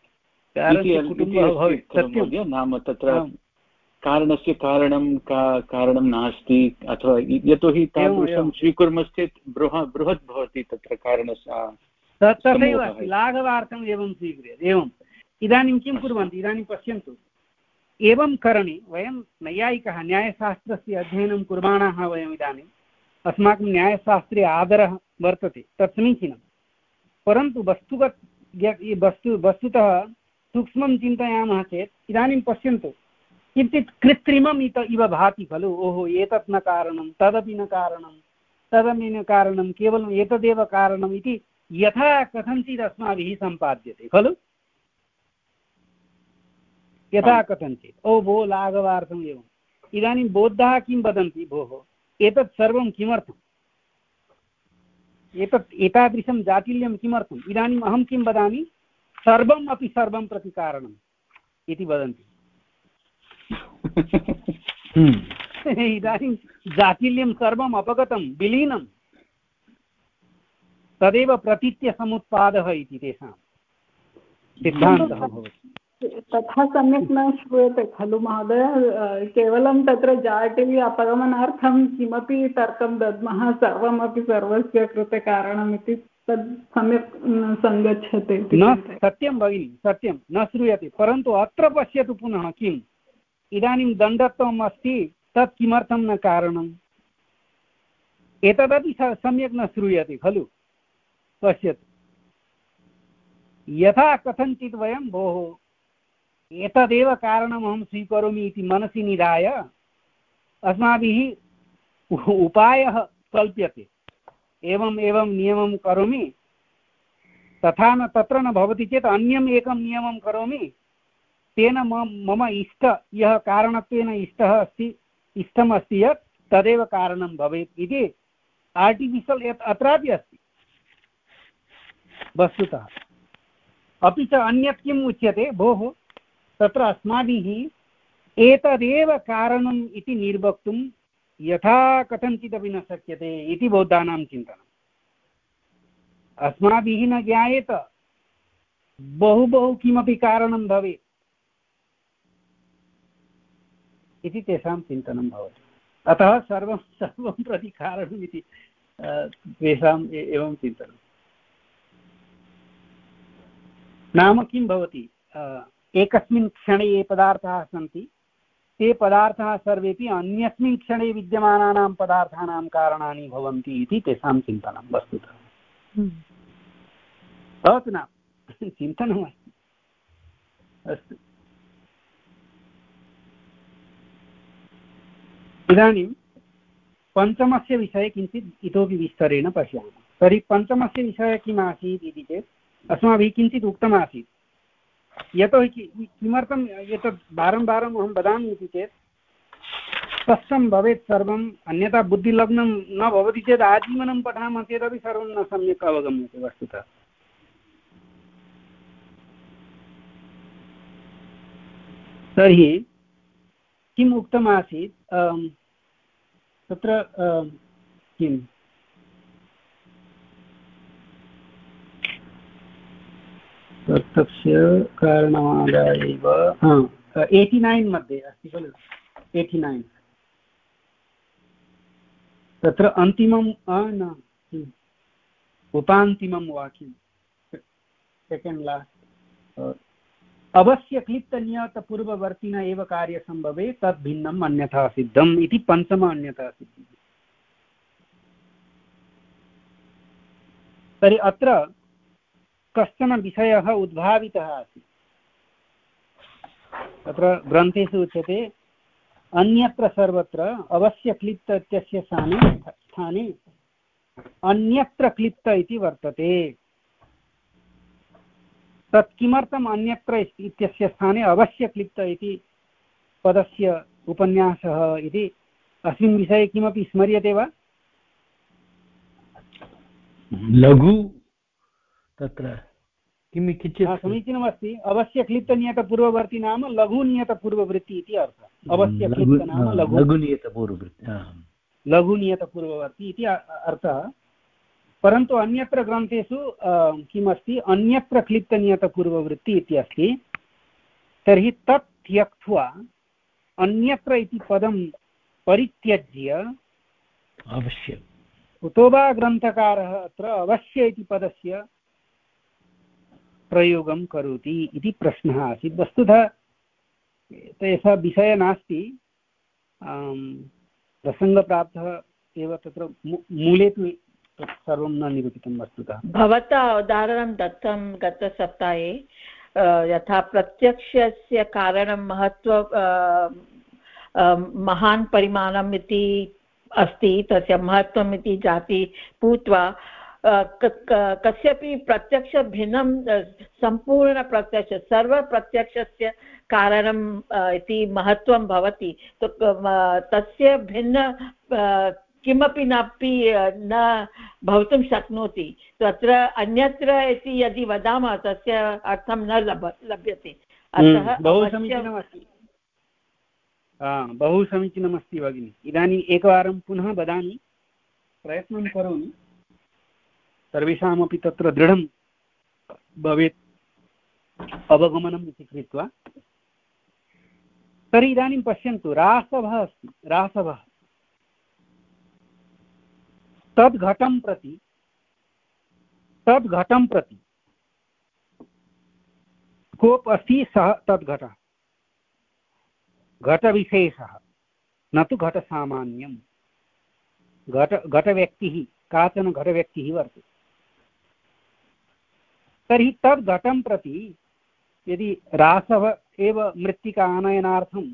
Speaker 1: एवं
Speaker 6: नाम तत्र कारणस्य कारणं का कारणं नास्ति, अथवा यतोहि तादृशं स्वीकुर्मश्चेत् बृहत् बृहत् भवति तत्र कारणस्य।
Speaker 1: तथैव अस्ति, लाघवार्थम् एवं स्वीक्रियते। एवम् इदानीं किं कुर्वन्ति, इदानीं पश्यन्तु, एवं करणे वयं नैयायिकः न्यायशास्त्रस्य अध्ययनं कुर्वाणाः वयम् इदानीम् अस्माकं न्यायशास्त्रे आदरः वर्तते, तत् समीचीनं, परन्तु वस्तुगत वस्तु वस्तुतः सूक्ष्मं चिन्तयामः चेत् इदानीं पश्यन्तु किञ्चित् कृत्रिमम् इत इव भाति खलु। ओहो एतत् न कारणं, तदपि न कारणं, तदपि न कारणं, केवलम् एतदेव कारणम् इति यथा कथञ्चित् अस्माभिः सम्पाद्यते खलु, यथा कथञ्चित्। ओ भो लाघवार्थम् एवम्। इदानीं बौद्धाः किं वदन्ति, भोः एतत् सर्वं किमर्थम्, एतत् एतादृशं जाटिल्यं किमर्थम्। इदानीम् अहं किं वदामि, सर्वम् अपि सर्वं प्रति कारणम् इति वदन्ति। इदानीं जाटिल्यं सर्वम् अपगतं विलीनं, तदेव प्रतीत्यसमुत्पादः इति तेषां सिद्धान्तः भवति।
Speaker 7: तथा सम्यक् न श्रूयते खलु महोदय, केवलं तत्र जाटिल्य अपगमनार्थं किमपि तर्कं दद्मः, सर्वमपि सर्वस्य कृते कारणमिति, तद् सम्यक् न सङ्गच्छते।
Speaker 1: न सत्यं भगिनि, सत्यं न श्रूयते, परन्तु अत्र पश्यतु पुनः किम्, इदानीं दण्डत्वम् अस्ति, तत् किमर्थं न कारणम्, एतदपि सम्यक् न श्रूयते खलु। पश्यतु, यथा कथञ्चित् वयं भोः एतदेव कारणम् अहं स्वीकरोमि इति मनसि निधाय अस्माभिः उपायः कल्प्यते, एवम् एवं नियमं करोमि, तथा न तत्र न भवति चेत् अन्यम् एकं नियमं करोमि, तेन मम इष्ट यः कारणत्वेन इष्टः अस्ति इष्टम् अस्ति यत् तदेव कारणं भवेत् इति आर्टिफिशियल् यत् अत्रापि अस्ति वस्तुतः। अपि च अन्यत् किम् उच्यते, भोः तत्र अस्माभिः एतदेव कारणम् इति निर्वक्तुं यथा कथञ्चिदपि न शक्यते इति बौद्धानां चिन्तनम्। अस्माभिः न ज्ञायेत, बहु बहु किमपि कारणं भवेत् इति तेषां चिन्तनं भवति। अतः सर्वं सर्वं प्रति कारणम् इति तेषाम् एवं चिन्तनं। नाम किं भवति, एकस्मिन् क्षणे ये पदार्थाः सन्ति ते पदार्थाः सर्वेपि अन्यस्मिन् क्षणे विद्यमानानां पदार्थानां कारणानि भवन्ति इति तेषां चिन्तनं वस्तुतः। भवतु न चिन्तनमस्ति। अस्तु, इदानीं पञ्चमस्य विषये किञ्चित् इतोपि विस्तरेण पश्यामः। तर्हि पञ्चमस्य विषये किम् आसीत् इति चेत् अस्माभिः किञ्चित् उक्तमासीत्, यतोहि किमर्थम् एतत् वारं वारम् अहं वदामि इति चेत् स्पष्टं भवेत् सर्वम्, अन्यथा बुद्धिलग्नं न भवति चेत् आजीवनं पठामः चेदपि सर्वं न सम्यक् अवगम्यते वस्तुतः। तर्हि किम् उक्तमासीत्, तत्र किम् तस्य कारणमादायैव एय्टि नैन् मध्ये अस्ति खलु, एय्टि नैन् तत्र अन्तिमं न उपान्तिमं वाक्यं सेकेण्ड् लास्ट्, अवश्य क्लिप्तनियतपूर्ववर्तिन एव कार्यसम्भवे तद् भिन्नम् अन्यथा सिद्धम् इति पञ्चम अन्यथा सिद्धिः। तर्हि अत्र कश्चन विषयः उद्भावितः आसीत्, तत्र ग्रन्थेषु उच्यते अन्यत्र सर्वत्र अवश्य क्लिप्त इत्यस्य स्थाने स्थाने अन्यत्र क्लिप्त इति वर्तते तत् किमर्थम् अन्यत्र इत्यस्य स्थाने अवश्यक्लिप्त इति पदस्य उपन्यासः इति अस्मिन् विषये किमपि स्मर्यते वा?
Speaker 4: लघु तत्र किं किञ्चित्
Speaker 1: समीचीनमस्ति। अवश्यक्लिप्तनियतपूर्ववर्ती नाम लघुनियतपूर्ववृत्ति इति अर्थः। अवश्यक्लिप्त नाम लघु
Speaker 4: लघुनियतपूर्ववृत्ति
Speaker 1: लघुनियतपूर्ववर्ती इति अर्थः। परन्तु अन्यत्र ग्रन्थेषु किमस्ति, अन्यत्र क्लिप्तनियतपूर्ववृत्ति इति अस्ति। तर्हि तत् त्यक्त्वा अन्यत्र इति पदं परित्यज्य
Speaker 4: अवश्य
Speaker 1: कुतो वा ग्रन्थकारः अत्र अवश्य इति पदस्य प्रयोगं करोति इति प्रश्नः आसीत्। वस्तुतः एषः विषयः नास्ति, प्रसङ्गप्राप्तः एव तत्र मूले तु सर्वं न निरूपितं वस्तुतः।
Speaker 2: भवता उदाहरणं दत्तं गतसप्ताहे, यथा प्रत्यक्षस्य कारणं महत्व महान् परिमाणम् इति अस्ति, तस्य महत्त्वम् इति जाति भूत्वा कस्यापि प्रत्यक्षभिन्नं सम्पूर्णप्रत्यक्ष सर्वप्रत्यक्षस्य कारणम् इति महत्त्वं भवति, तस्य भिन्न किमपि नापि न भवितुं शक्नोति। तत्र अन्यत्र इति यदि वदामः तस्य अर्थं न लभ लभ्यते। अतः
Speaker 1: बहु समीचीनमस्ति, बहु समीचीनमस्ति भगिनि। इदानीम् एकवारं पुनः वदामि, प्रयत्नं करोमि सर्वेषामपि तत्र दृढं भवेत् अवगमनम् इति कृत्वा। तर्हि इदानीं पश्यन्तु, रासवः अस्ति, रासवः तद्घटं प्रति तद्घटं प्रति कोप अस्ति, सः तद्घटः घटविशेषः, न तु घटसामान्यं। घट घटव्यक्तिः, काचन घटव्यक्तिः वर्तते। तर्हि तद् घटं प्रति यदि रासव एव मृत्तिका आनयनार्थं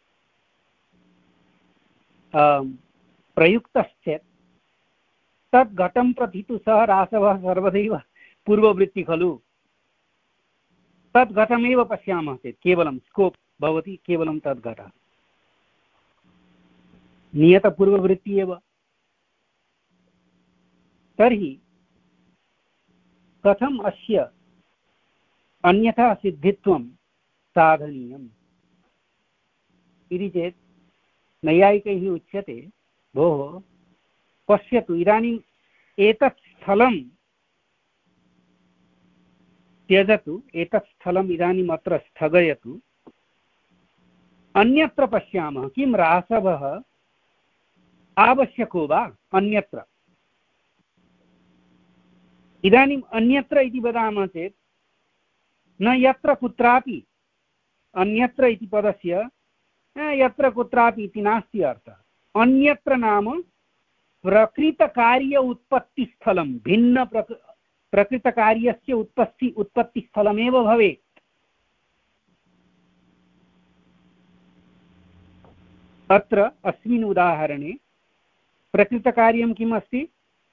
Speaker 1: प्रयुक्तश्चेत् तद् घटं प्रति तु सः रासवः सर्वदैव पूर्ववृत्ति खलु। तद् घटमेव पश्यामः चेत् केवलं स्कोप् भवति, केवलं तद् घटः नियतपूर्ववृत्ति एव। तर्हि कथम् अस्य अन्यथा सिद्धित्वं साधनीयम् इति चेत् नैयायिकैः उच्यते, भोः पश्यतु, इदानीम् एतत् स्थलं त्यजतु, एतत् स्थलम् इदानीम् अत्र स्थगयतु, अन्यत्र पश्यामः। किं रासवः आवश्यको वा अन्यत्र? इदानीम् अन्यत्र इति वदामः चेत् न यत्र कुत्रापि, अन्यत्र इति पदस्य यत्र कुत्रापि इति नास्ति अर्थः। अन्यत्र नाम प्रकृतकार्य उत्पत्तिस्थलं, भिन्न प्रक प्रकृतकार्यस्य उत्पत्ति उत्पत्तिस्थलमेव भवेत्। अत्र अस्मिन् उदाहरणे प्रकृतकार्यं किम् अस्ति?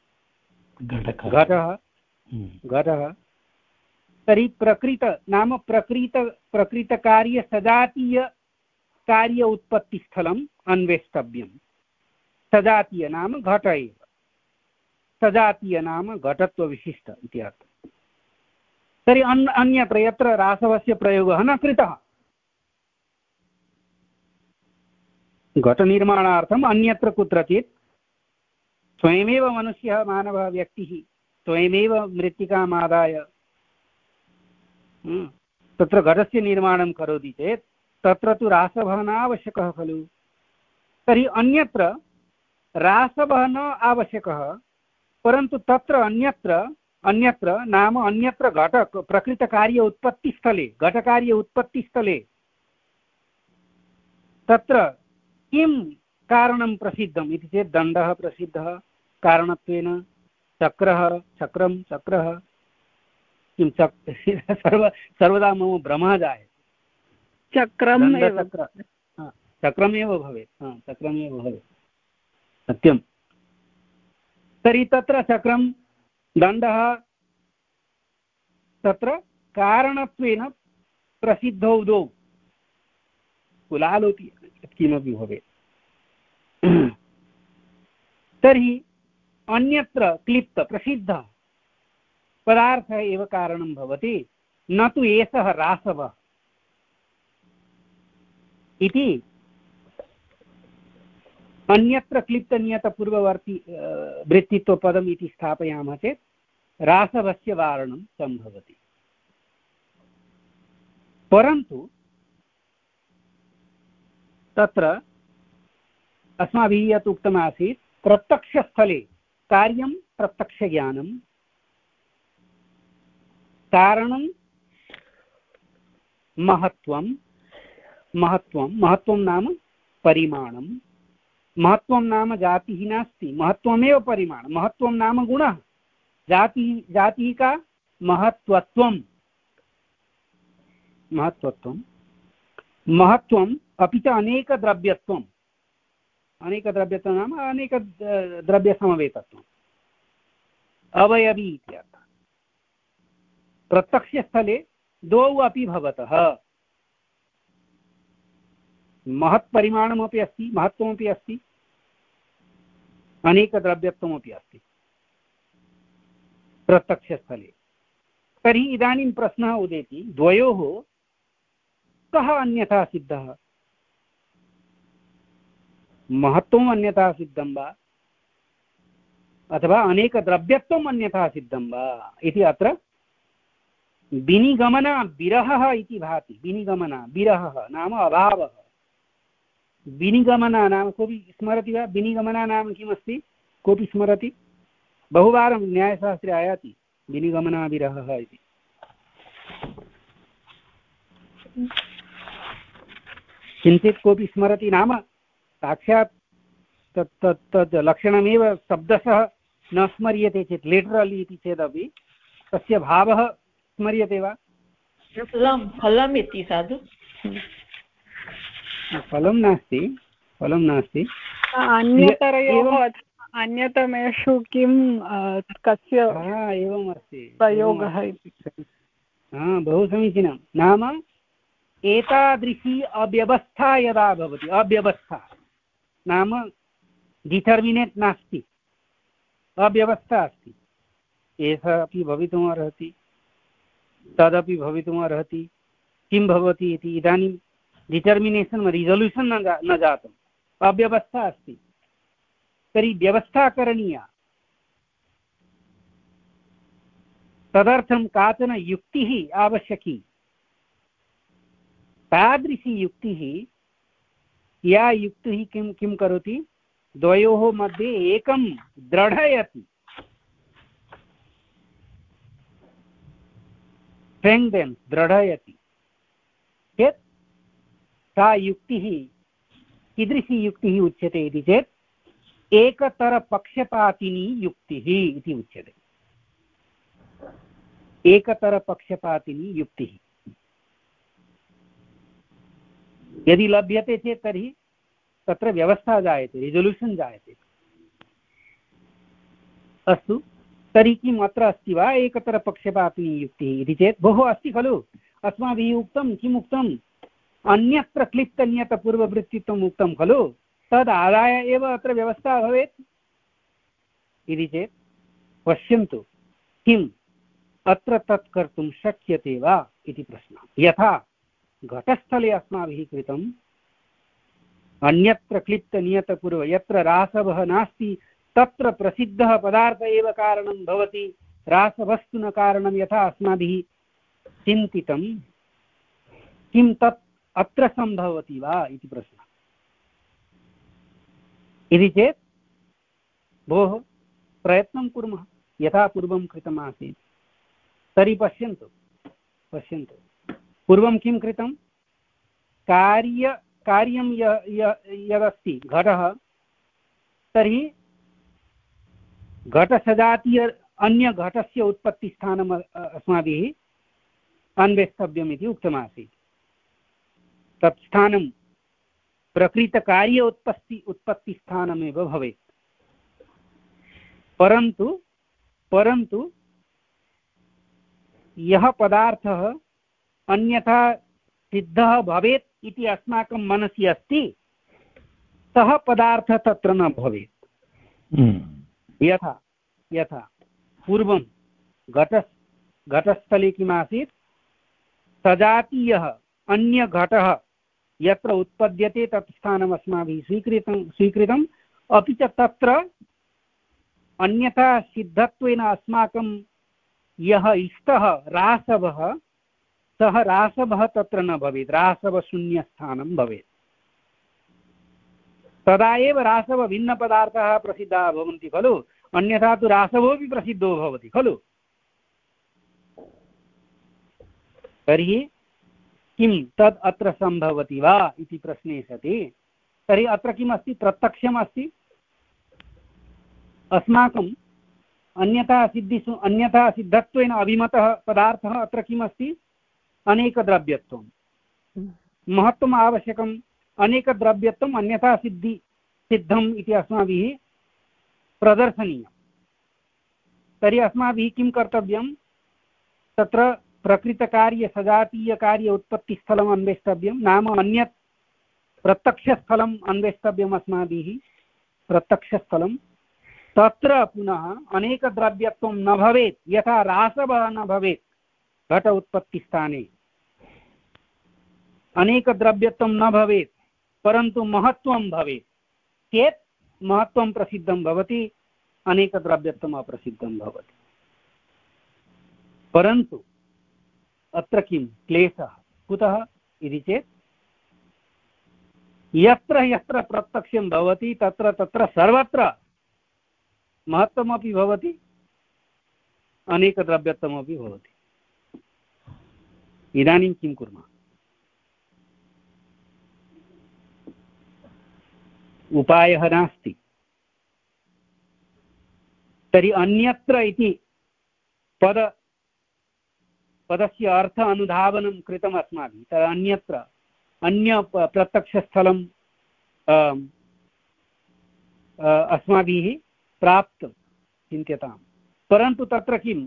Speaker 1: घटः घटः। तर्हि प्रकृत नाम प्रकृत प्रकृतकार्यसजातीय कार्य उत्पत्तिस्थलम् अन्वेष्टव्यं। सजातीय नाम घट एव, सजातीय नाम घटत्वविशिष्ट इति अर्थः। तर्हि अन् अन्यत्र यत्र रासवस्य प्रयोगः न कृतः, घटनिर्माणार्थम् अन्यत्र कुत्रचित् स्वयमेव मनुष्यः, मानवः, व्यक्तिः स्वयमेव मृत्तिकामादाय तत्र घटस्य निर्माणं करोति चेत् तत्र तु रासवः न आवश्यकः खलु। तर्हि अन्यत्र रासवः न आवश्यकः, परन्तु तत्र अन्यत्र अन्यत्र नाम अन्यत्र घट प्रकृतकार्य उत्पत्तिस्थले, घटकार्य उत्पत्तिस्थले तत्र किं कारणं प्रसिद्धम् इति चेत् दण्डः प्रसिद्धः कारणत्वेन, चक्रः चक्रं चक्रः किं चक् सर्व सर्वदा मम भ्रमः जायते। चक्रम् एव चक्र चक्रमेव भवेत्, चक्रमेव भवेत्, सत्यं। तर्हि तत्र चक्रं, दण्डः, तत्र कारणत्वेन प्रसिद्धौ द्वौ कुलालोपि किमपि भवेत् तर्हि अन्यत्र क्लिप्त प्रसिद्ध पदार्थः एव कारणं भवति न तु एषः रासवः इति अन्यत्र क्लिप्तनियतपूर्ववर्ती वृत्तित्वपदम् इति स्थापयामः चेत् रासवस्य वारणं सम्भवति। परन्तु तत्र अस्माभिः यत् उक्तमासीत् प्रत्यक्षस्थले कार्यं प्रत्यक्षज्ञानं कारणं महत्त्वं महत्त्वं महत्त्वं नाम परिमाणं महत्त्वं नाम जातिः नास्ति महत्त्वमेव परिमाणं महत्त्वं नाम गुणः जातिः जातिः का महत्त्वत्वं महत्त्वत्वं महत्त्वम् अपि च अनेकद्रव्यत्वम् अनेकद्रव्यत्वं नाम अनेक द्रव्यसमवेतत्वम् अवयवी इत्यर्थः। प्रत्यक्षस्थले द्वौ अपि भवतः महत्परिमाणमपि अस्ति महत्त्वमपि अस्ति अनेकद्रव्यत्वमपि अस्ति प्रत्यक्षस्थले। तर्हि इदानीं प्रश्नः उदेति द्वयोः कः अन्यथा सिद्धः महत्त्वम् अन्यथा सिद्धं वा अथवा अनेकद्रव्यत्वम् अन्यथा सिद्धं वा इति अत्र विनिगमना विरहः इति भाति। विनिगमना विरहः नाम अभावः विनिगमना नाम कोऽपि स्मरति वा विनिगमना नाम किमस्ति कोऽपि स्मरति बहुवारं न्यायशास्त्रे आयाति विनिगमना विरहः इति। किञ्चित् कोऽपि स्मरति नाम साक्षात् तत् तत् तद् लक्षणमेव शब्दशः न स्मर्यते चेत् लिटरलि इति चेदपि तस्य भावः स्मर्यते वा
Speaker 2: फलं फलम् इति साधु
Speaker 1: फलं नास्ति फलं नास्ति
Speaker 7: अन्यतरयोः अन्यतमेषु किं कस्य
Speaker 1: एवम् अस्ति
Speaker 7: प्रयोगः इति
Speaker 1: हा बहु समीचीनं नाम एतादृशी अव्यवस्था यदा भवति अव्यवस्था नाम डिटर्मिनेट् नास्ति अव्यवस्था अस्ति एषः अपि भवितुम् अर्हति तदपि भवितुम् अर्हति किं भवति इति इदानीं डिटर्मिनेशन् रिसोल्यूशन् न न जातम् अव्यवस्था अस्ति तर्हि व्यवस्था करणीया तदर्थं काचन युक्तिः आवश्यकी तादृशी युक्तिः या युक्तिः किं किं करोति द्वयोः मध्ये एकं दृढयति स्ट्रेङ्ग्थेन्स् दृढयति चेत् सा युक्तिः कीदृशी युक्तिः उच्यते इति चेत् एकतरपक्षपातिनी युक्तिः इति उच्यते एकतरपक्षपातिनी युक्तिः यदि लभ्यते चेत् तर्हि तत्र व्यवस्था जायते रिसोल्यूशन् जायते। अस्तु तर्हि किम् अत्र अस्ति वा एकतरपक्षपातिनी युक्तिः इति चेत् बहु अस्ति खलु अस्माभिः उक्तं किम् उक्तम् अन्यत्र क्लिप्तनियतपूर्ववृत्तित्वम् उक्तं खलु तद् आदाय एव अत्र व्यवस्था भवेत् इति चेत् पश्यन्तु किम् अत्र तत् कर्तुं शक्यते वा इति प्रश्नः। यथा घटस्थले अस्माभिः कृतम् अन्यत्र क्लिप्तनियतपूर्व यत्र रासवः नास्ति तत्र प्रसिद्धः पदार्थ एव कारणं भवति रासवस्तु न कारणं यथा अस्माभिः चिन्तितं किं तत् अत्र सम्भवति वा इति प्रश्नः। इति चेत् भोः प्रयत्नं कुर्मः यथा पूर्वं कृतमासीत्। तर्हि पश्यन्तु पश्यन्तु पूर्वं किं कृतं कार्य कार्यं यदस्ति घटः तर्हि घटसजातीय अन्यघटस्य उत्पत्तिस्थानम् अस्माभिः अन्वेष्टव्यम् इति उक्तमासीत्। तत् स्थानं प्रकृतकार्य उत्पत्ति उत्पत्तिस्थानमेव भवेत्। परन्तु परन्तु यः पदार्थः अन्यथा सिद्धः भवेत् इति अस्माकं मनसि अस्ति सः पदार्थः तत्र न भवेत्। यथा यथा पूर्वं घट घटस्थले किमासीत्, सजातीयः अन्यघटः यत्र उत्पद्यते तत् स्थानम् अस्माभिः स्वीकृतं स्वीकृतम् अपि च तत्र अन्यथा सिद्धत्वेन अस्माकं यः इष्टः रासवः सः रासवः तत्र न भवेत्, रासवशून्यस्थानं भवेत्। तदा एव रासवभिन्नपदार्थाः प्रसिद्धाः भवन्ति खलु, अन्यथा तु रासवोऽपि प्रसिद्धो भवति खलु। तर्हि किं तद् अत्र सम्भवति वा इति प्रश्ने सति, तर्हि अत्र किम् अस्ति, प्रत्यक्षम् अस्ति। अस्माकम् अन्यथा सिद्धिषु अन्यथा सिद्धत्वेन अभिमतः पदार्थः अत्र किम् अस्ति, अनेकद्रव्यत्वं। महत्त्वम् आवश्यकम्, अनेकद्रव्यत्वम् अन्यथा सिद्धि सिद्धम् इति अस्माभिः प्रदर्शनीयम्। तर्हि अस्माभिः किं कर्तव्यं, तत्र प्रकृतकार्य सजातीयकार्य उत्पत्तिस्थलम् अन्वेष्टव्यं, नाम अन्यत् प्रत्यक्षस्थलम् अन्वेष्टव्यम् अस्माभिः, प्रत्यक्षस्थलं। तत्र पुनः अनेकद्रव्यत्वं न भवेत्, यथा रासवः न भवेत् घट उत्पत्तिस्थाने, अनेकद्रव्यत्वं न भवेत् परन्तु महत्त्वं भवेत् चेत् महत्त्वं प्रसिद्धं भवति, अनेकद्रव्यत्वम् अप्रसिद्धं भवति। परन्तु अत्र किं क्लेशः कुतः इति चेत्, यत्र यत्र प्रत्यक्षं भवति तत्र तत्र सर्वत्र महत्त्वमपि भवति, अनेकद्रव्यत्वमपि भवति। इदानीं किं कुर्मः, उपायः नास्ति। तर्हि अन्यत्र इति पद पदस्य अर्थ अनुधावनं कृतम् अस्माभिः। तद् अन्यत्र अन्य प्रत्यक्षस्थलं अस्माभिः प्राप्तं चिन्त्यताम्, परन्तु तत्र किम्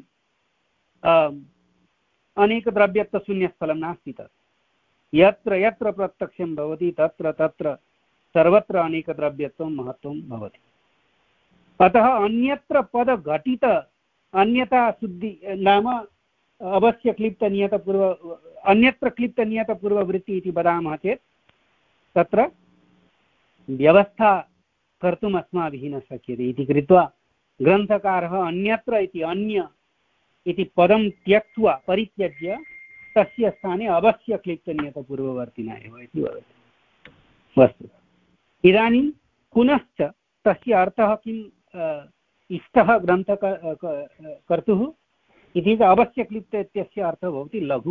Speaker 1: अनेकद्रव्यत्वशून्यस्थलं नास्ति। तत् यत्र यत्र प्रत्यक्षं भवति तत्र तत्र सर्वत्र अनेकद्रव्यत्वं महत्त्वं भवति। अतः अन्यत्र पदघटित अन्यथा शुद्धि नाम अवश्य क्लिप्तनियतपूर्व अन्यत्र क्लिप्तनियतपूर्ववृत्ति इति वदामः चेत् तत्र व्यवस्था कर्तुम् अस्माभिः न शक्यते इति कृत्वा ग्रन्थकारः अन्यत्र इति अन्य इति पदं त्यक्त्वा परित्यज्य तस्य स्थाने अवश्य क्लिप्तनियतपूर्ववर्तिना एव इति वदति। अस्तु, इदानीं पुनश्च तस्य अर्थः किम् इष्टः ग्रन्थकर्तुः इति अवश्यक्लिप्त इत्यस्य अर्थः भवति लघु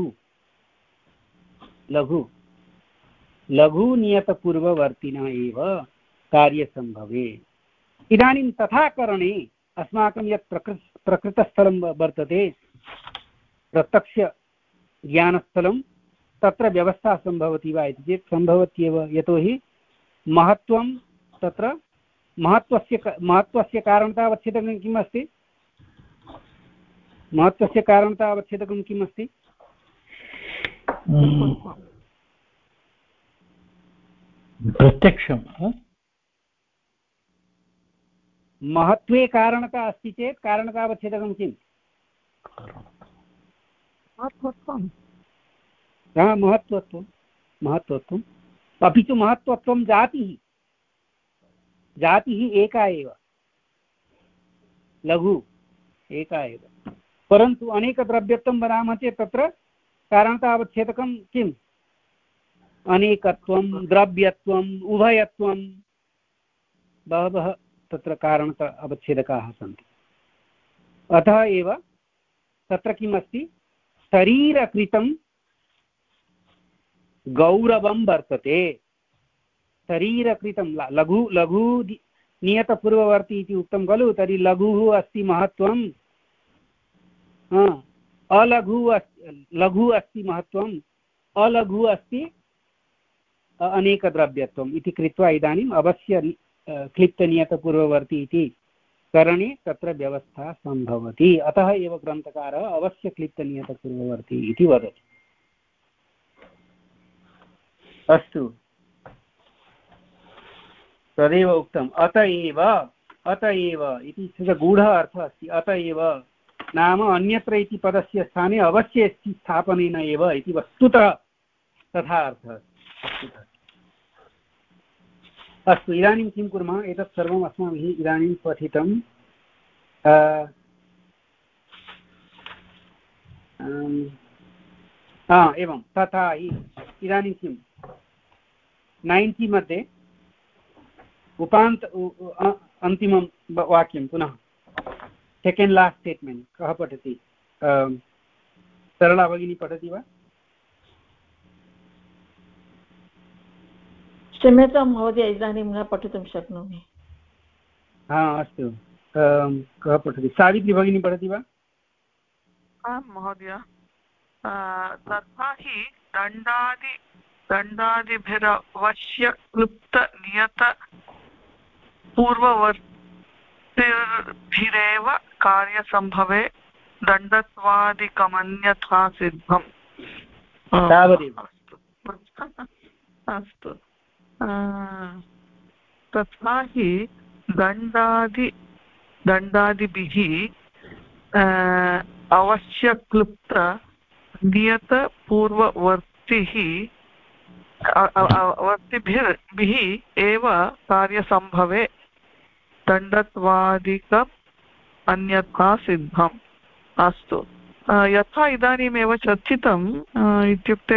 Speaker 1: लघु लघुनियतपूर्ववर्तिनः एव कार्यसम्भवे। इदानीं तथा करणे अस्माकं यत् प्रकृ प्रकृतस्थलं वर्तते प्रत्यक्षज्ञानस्थलं, तत्र व्यवस्था सम्भवति वा इति चेत् सम्भवत्येव। यतोहि महत्त्वं तत्र महत्त्वस्य महत्त्वस्य कारणतावच्छेदकं किम् अस्ति, महत्त्वस्य कारणतावच्छेदकं किम् अस्ति,
Speaker 4: प्रत्यक्षं।
Speaker 1: महत्त्वे कारणता अस्ति चेत् कारणतावच्छेदकं किम्,
Speaker 5: महत्त्वत्वं।
Speaker 1: महत्त्वत्वं महत्त्वत्वम् अपि तु महत्त्वत्वं जातिः जातिः एका एव, लघु एका एव। परन्तु अनेकद्रव्यत्वं वदामः चेत् तत्र कारणतावच्छेदकं किम्, अनेकत्वं द्रव्यत्वम् उभयत्वं, बहवः तत्र कारणता अवच्छेदकाः सन्ति। अतः एव तत्र किम् अस्ति, शरीरकृतं गौरवं वर्तते। शरीरकृतं लघु लघु नियतपूर्ववर्ती इति उक्तं खलु, तर्हि लघुः अस्ति महत्त्वं, अलघु लघु अस्ति महत्त्वम्, अलघु अस्ति अनेकद्रव्यत्वम् इति कृत्वा इदानीम् अवश्य क्लिप्तनियतपूर्ववर्ती इति करणे तत्र व्यवस्था सम्भवति। अतः एव ग्रन्थकारः अवश्यक्लिप्तनियतपूर्ववर्ती इति वदति। अस्तु, तदेव उक्तम्। अत एव अत एव इति गूढः अर्थः अस्ति। अत एव नाम अन्यत्र इति पदस्य स्थाने अवश्य स्थापनेन एव इति वस्तुतः तथा अर्थः। अस्तु, इदानीं किं कुर्मः? एतत् सर्वम् अस्माभिः इदानीं पठितं। एवं तथा हि इदानीं किं नैन्टि मध्ये उपान्त अन्तिमं वाक्यं पुनः सेकेण्ड् लास्ट् स्टेट्मेण्ट् कः पठति? सरला भगिनी पठति वा?
Speaker 2: क्षम्यतां महोदय, इदानीं न पठितुं शक्नोमि।
Speaker 1: हा अस्तु, कः पठति? सावित्री भगिनी पठति वा?
Speaker 5: आं महोदय। तथा हि दण्डादि दण्डादिभिरवश्य क्लुप्त नियत पूर्ववर्तिभिरेव कार्यसम्भवे दण्डत्वादिकमन्यथा सिद्धम्।
Speaker 1: तावदेव।
Speaker 5: अस्तु, तथा हि दण्डादि दण्डादिभिः अवश्यक्लुप्त नियतपूर्ववर्तिः वर्तिभिः एव कार्यसम्भवे दण्डत्वादिकम् अन्यथा सिद्धम्। अस्तु, यथा इदानीमेव चर्चितम् इत्युक्ते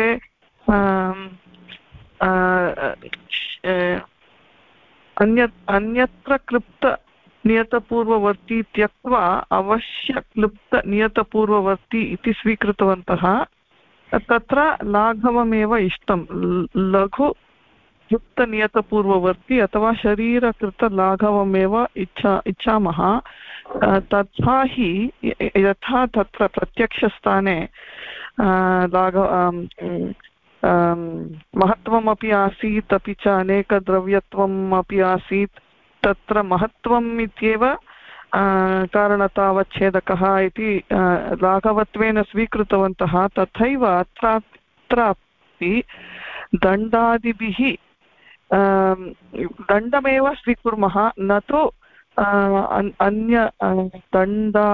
Speaker 5: अन्यत् अन्यत्र क्लुप्त नियतपूर्ववर्ती त्यक्त्वा अवश्यक्लुप्तनियतपूर्ववर्ती इति स्वीकृतवन्तः। तत्र लाघवमेव इष्टं, लघु क्लुप्तनियतपूर्ववर्ती अथवा शरीरकृतलाघवमेव इच्छा इच्छामः। तथा हि यथा तत्र प्रत्यक्षस्थाने लाघव महत्त्वमपि आसीत्, अपि च अनेकद्रव्यत्वम् अपि आसीत्। तत्र महत्त्वम् इत्येव कारणतावच्छेदकः इति लाघवत्वेन स्वीकृतवन्तः। तथैव अत्रापि दण्डादिभिः दण्डमेव स्वीकुर्मः, न तु अन्य दण्डा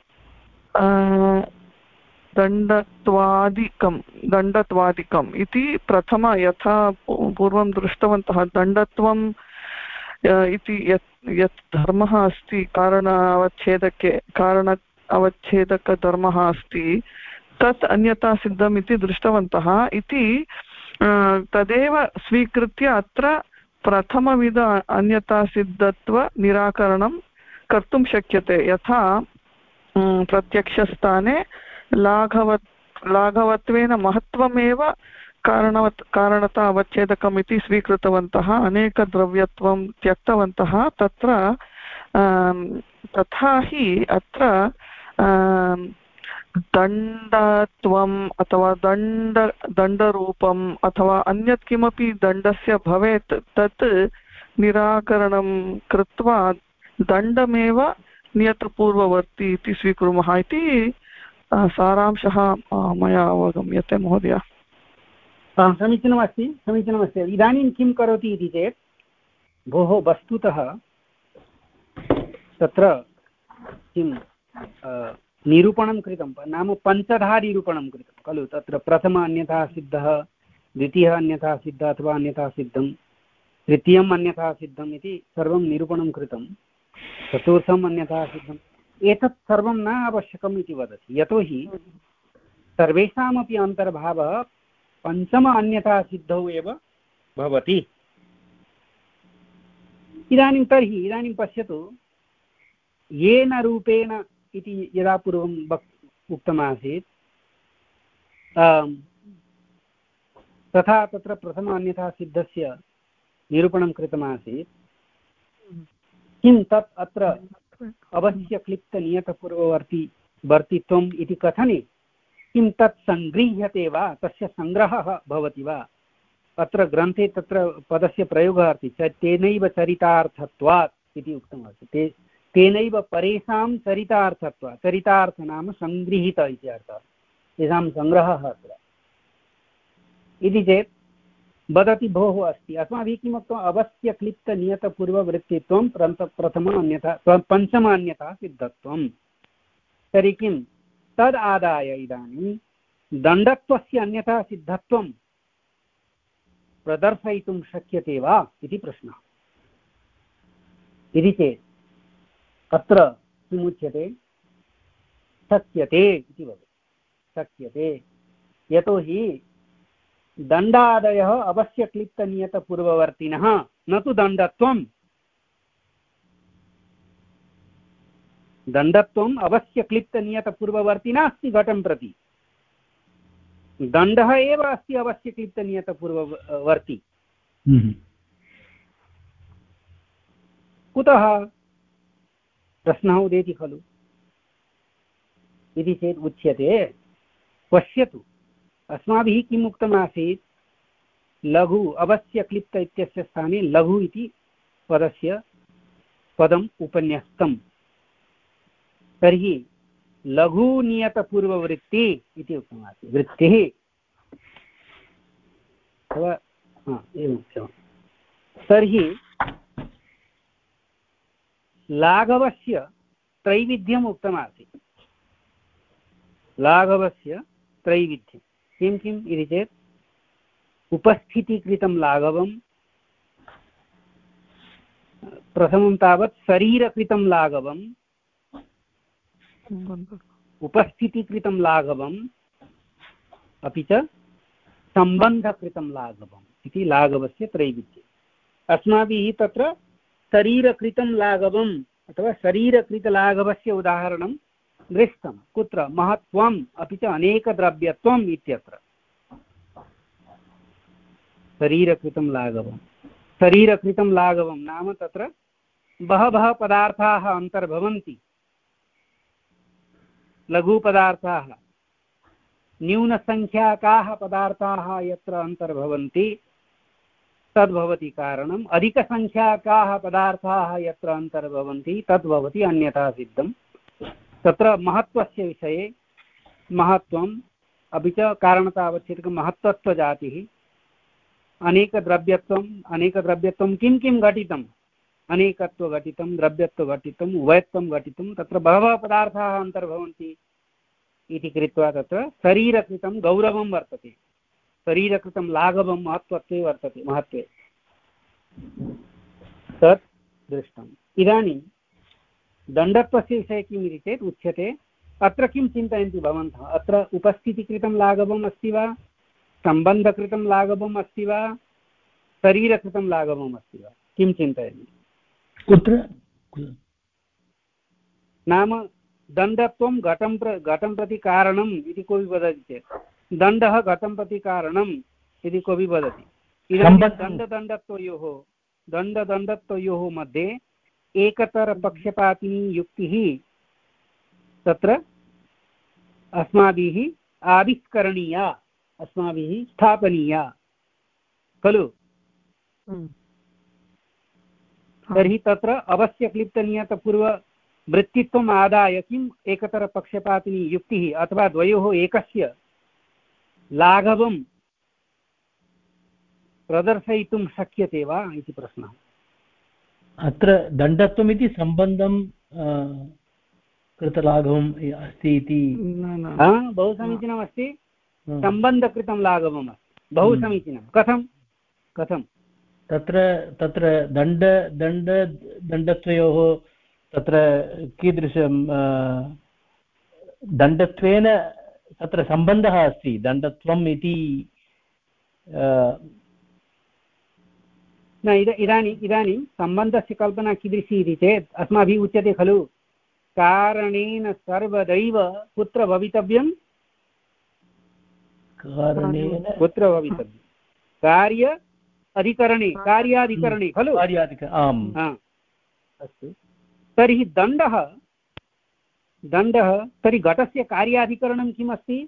Speaker 5: दण्डत्वादिकं दण्डत्वादिकम् इति प्रथम यथा पूर्वं दृष्टवन्तः। दण्डत्वम् इति यत् यत् धर्मः अस्ति, कारण अवच्छेदके कारण अवच्छेदकधर्मः अस्ति, तत् अन्यथा सिद्धम् इति दृष्टवन्तः इति तदेव स्वीकृत्य अत्र प्रथमविध अन्यथासिद्धत्व निराकरणं कर्तुं शक्यते। यथा प्रत्यक्षस्थाने लाघवत् लाघवत्वेन महत्त्वमेव कारणवत् कारणता अवच्छेदकम् इति स्वीकृतवन्तः, अनेकद्रव्यत्वं त्यक्तवन्तः। तत्र तथा हि अत्र दण्डत्वम् अथवा दण्ड दण्डरूपम् अथवा अन्यत् किमपि दण्डस्य भवेत्, तत् निराकरणं कृत्वा दण्डमेव नियतपूर्ववर्ती इति स्वीकुर्मः इति सारांशः मया अवगम्यते महोदय।
Speaker 1: समीचीनमस्ति, समीचीनमस्ति। इदानीं किं करोति इति चेत्, भोः वस्तुतः तत्र किं निरूपणं कृतं, नाम पञ्चधा निरूपणं कृतं खलु। तत्र प्रथम अन्यथा सिद्धः, द्वितीयः अन्यथा सिद्धः अथवा अन्यथा सिद्धं, तृतीयम् अन्यथा सिद्धम् इति सर्वं निरूपणं कृतं, चतुर्थम् अन्यथा सिद्धम्। एतत् सर्वं न आवश्यकम् इति वदति, यतोहि सर्वेषामपि अन्तर्भावः पञ्चम अन्यथा सिद्धौ एव भवति। इदानीं तर्हि इदानीं पश्यतु, येन रूपेण इति यदा पूर्वं वक् उक्तमासीत्, तथा तत्र प्रथम अन्यथा सिद्धस्य निरूपणं कृतमासीत्। किं तत् अत्र अवश्यक्लिप्तनियतपूर्ववर्ती वर्तित्वम् इति कथने किं तत् सङ्गृह्यते वा, तस्य सङ्ग्रहः भवति वा? अत्र ग्रन्थे तत्र पदस्य प्रयोगः अस्ति, तेनैव चरितार्थत्वात् इति उक्तमस्ति। ते तेनैव परेषां चरितार्थत्वा चरितार्थ नाम सङ्गृहीत इति अर्थः तेषां सङ्ग्रहः अत्र इति चेत् वदति भोः अस्ति अस्माभिः किमुक्तम् अवश्यक्लिप्तनियतपूर्ववृत्तित्वं प्रथम अन्यथा पञ्चम अन्यथा सिद्धत्वं तर्हि किं तद् आदाय इदानीं दण्डत्वस्य अन्यथा सिद्धत्वं प्रदर्शयितुं शक्यते वा इति प्रश्नः इति चेत् अत्र किमुच्यते शक्यते इति वदति शक्यते यतोहि दण्डादयः अवश्यक्लिप्तनियतपूर्ववर्तिनः न तु दण्डत्वं दण्डत्वम् अवश्यक्लिप्तनियतपूर्ववर्तिना अस्ति घटं प्रति दण्डः एव अस्ति अवश्यक्लिप्तनियतपूर्ववर्ती कुतः प्रश्नः उदेति खलु इति चेत् उच्यते पश्यतु अस्माभिः किम् उक्तमासीत् लघु अवश्यक्लिप्त इत्यस्य स्थाने लघु इति पदस्य पदम् उपन्यस्तम् तर्हि लघुनियतपूर्ववृत्ति इति उक्तमासीत् वृत्तिः अथवा एवं तर्हि लाघवस्य त्रैविध्यम् उक्तमासीत् लाघवस्य त्रैविध्यं किं किम् इति चेत् उपस्थितीकृतं लाघवं प्रथमं तावत् शरीरकृतं लाघवम् उपस्थितीकृतं लाघवम् अपि च सम्बन्धकृतं लाघवम् इति लाघवस्य त्रैविध्यम् अस्माभिः तत्र शरीरकृतं लाघवम् अथवा शरीरकृतलाघवस्य उदाहरणं दृष्टं कुत्र महत्त्वम् अपि च अनेकद्रव्यत्वम् इत्यत्र शरीरकृतं लाघवं शरीरकृतं लाघवं नाम तत्र बहवः पदार्थाः अन्तर्भवन्ति लघुपदार्थाः न्यूनसङ्ख्याकाः पदार्थाः यत्र अन्तर्भवन्ति तद्भवति कारणम् अधिकसङ्ख्याकाः पदार्थाः यत्र अन्तर्भवन्ति तद्भवति अन्यथा सिद्धं तत्र महत्त्वस्य विषये महत्त्वम् अपि च कारणतावच्छेदकं महत्त्वत्वजातिः अनेकद्रव्यत्वम् अनेकद्रव्यत्वं किं किं घटितम् अनेकत्वघटितं द्रव्यत्वघटितम् उभयत्वं घटितं तत्र बहवः पदार्थाः अन्तर्भवन्ति इति कृत्वा तत्र शरीरकृतं गौरवं वर्तते शरीरकृतं लाघवं महत्त्वत्वे वर्तते महत्त्वे तत् दृष्टम् इदानीं दण्डत्वस्य विषये किम् इति चेत् उच्यते अत्र किं चिन्तयन्ति भवन्तः अत्र उपस्थितिकृतं लाघवम् अस्ति वा सम्बन्धकृतं लाघवम् अस्ति वा शरीरकृतं लाघवम् अस्ति वा किं चिन्तयन्ति
Speaker 4: कुत्र
Speaker 1: नाम दण्डत्वं घटं प्र घटं प्रति कारणम् इति कोऽपि वदति चेत् दण्डः घटं प्रति कारणम् इति कोऽपि वदति इदानीं दण्डदण्डत्वयोः दण्डदण्डत्वयोः मध्ये एकतरपक्षपातिनी युक्तिः तत्र अस्माभिः आविष्करणीया अस्माभिः स्थापनीया खलु तर्हि तत्र अवश्यक्लिप्तनियतपूर्ववृत्तित्वम् आदाय किम् एकतरपक्षपातिनी युक्तिः अथवा द्वयोः एकस्य लाघवं प्रदर्शयितुं शक्यते वा इति प्रश्नः
Speaker 4: अत्र दण्डत्वमिति सम्बन्धं कृतलाघवम् अस्ति इति
Speaker 1: बहु समीचीनमस्ति सम्बन्धकृतं लाघवम् अस्ति बहु समीचीनं कथं कथं
Speaker 4: तत्र तत्र दण्ड दण्ड दण्डत्वयोः तत्र कीदृशं दण्डत्वेन तत्र सम्बन्धः अस्ति दण्डत्वम् इति
Speaker 1: न इद इदानीम् इदानीं सम्बन्धस्य कल्पना कीदृशी इति चेत् अस्माभिः उच्यते खलु कारणेन सर्वदैव कुत्र भवितव्यं
Speaker 4: कारणेन
Speaker 1: कुत्र भवितव्यं कार्य अधिकरणे कार्याधिकरणे खलु
Speaker 4: कार्याधिक आम्
Speaker 1: अस्तु तर्हि दण्डः दण्डः तर्हि घटस्य कार्याधिकरणं किम् अस्ति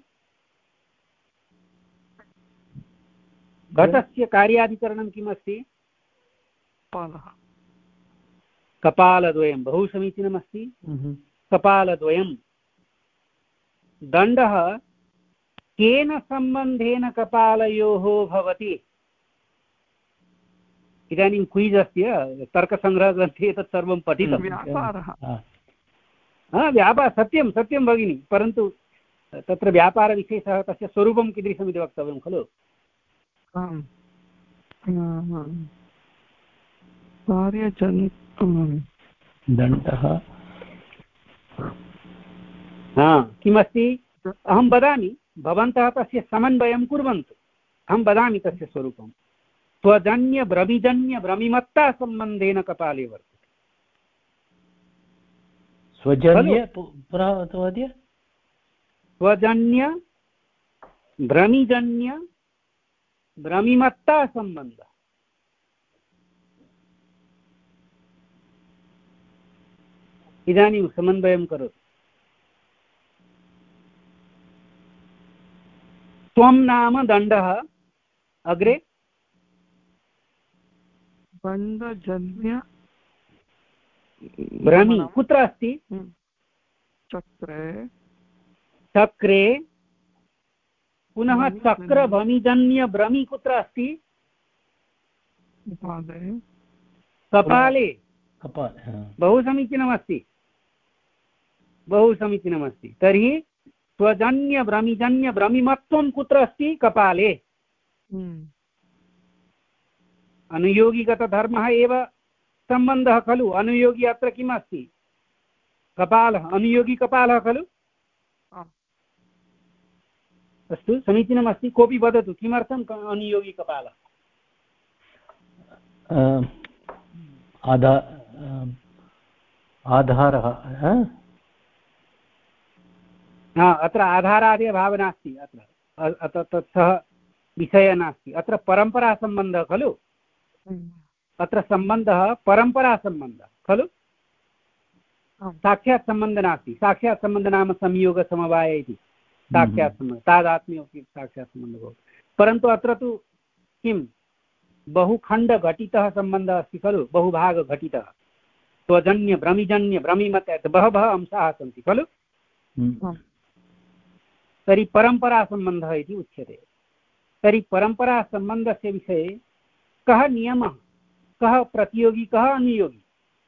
Speaker 1: घटस्य कार्याधिकरणं किम् अस्ति
Speaker 5: पालः
Speaker 1: कपालद्वयं बहु समीचीनमस्ति। कपालद्वयं दण्डः केन सम्बन्धेन कपालयोः भवति? इदानीं क्विज् अस्ति, तर्कसङ्ग्रहग्रन्थे एतत् सर्वं पठितं।
Speaker 5: व्यापारः
Speaker 1: व्यापार सत्यं सत्यं भगिनि, परन्तु तत्र व्यापारविशेषः तस्य स्वरूपं कीदृशमिति वक्तव्यं खलु।
Speaker 4: दण्डः
Speaker 1: हा किमस्ति अहं वदामि, भवन्तः तस्य समन्वयं कुर्वन्तु। अहं वदामि तस्य स्वरूपं। स्वजन्य भ्रमिजन्य भ्रमिमत्ता सम्बन्धेन कपाले वर्तते।
Speaker 4: स्वजन्य पुनः वदतु।
Speaker 1: स्वजन्य भ्रमिजन्य भ्रमिमत्ता सम्बन्धः। इदानीं समन्वयं करोतु। त्वं नाम दण्डः, अग्रे
Speaker 5: बन्धजन्य
Speaker 1: भ्रमि कुत्र अस्ति?
Speaker 5: चक्रे
Speaker 1: चक्रे पुनः चक्र भ्रमिजन्य भ्रमि कुत्र अस्ति? कपाले। बहु समीचीनमस्ति, बहु समीचीनमस्ति। तर्हि स्वजन्य भ्रमिजन्य भ्रमिमत्वं कुत्र अस्ति? कपाले। अनुयोगिगतधर्मः एव सम्बन्धः खलु। अनुयोगी अत्र किम् अस्ति? कपालः। अनुयोगी कपालः खलु। अस्तु समीचीनमस्ति। कोऽपि वदतु किमर्थम् अनुयोगी कपालः?
Speaker 4: आधारः।
Speaker 1: हा अत्र आधारादिभावः नास्ति, अत्र तत्सः विषयः नास्ति। अत्र परम्परासम्बन्धः खलु। अत्र सम्बन्धः परम्परासम्बन्धः खलु। साक्षात् सम्बन्धः नास्ति। साक्षात् सम्बन्धः नाम संयोगसमवाय इति साक्षात् सम्बन्धः, तादात्म्योपि साक्षात् सम्बन्धः भवति। परन्तु अत्र तु किं बहुखण्डघटितः सम्बन्धः अस्ति खलु, बहुभागघटितः। स्वजन्य भ्रमिजन्य भ्रमिमत बहवः अंशाः सन्ति खलु। तर्हि परम्परासम्बन्धः इति उच्यते। तर्हि परम्परासम्बन्धस्य विषये कः नियमः, कः प्रतियोगी, कः अनुयोगी?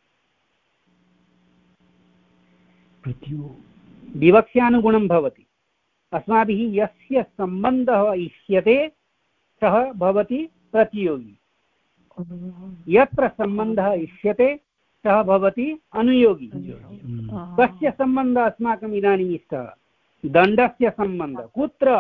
Speaker 1: विवक्ष्यानुगुणं भवति। अस्माभिः यस्य सम्बन्धः इष्यते सः भवति प्रतियोगी, यत्र सम्बन्धः इष्यते सः भवति अनुयोगी। कस्य सम्बन्धः अस्माकम् इदानीम् इष्टः? दण्डस्य सम्बन्धः। कुत्र?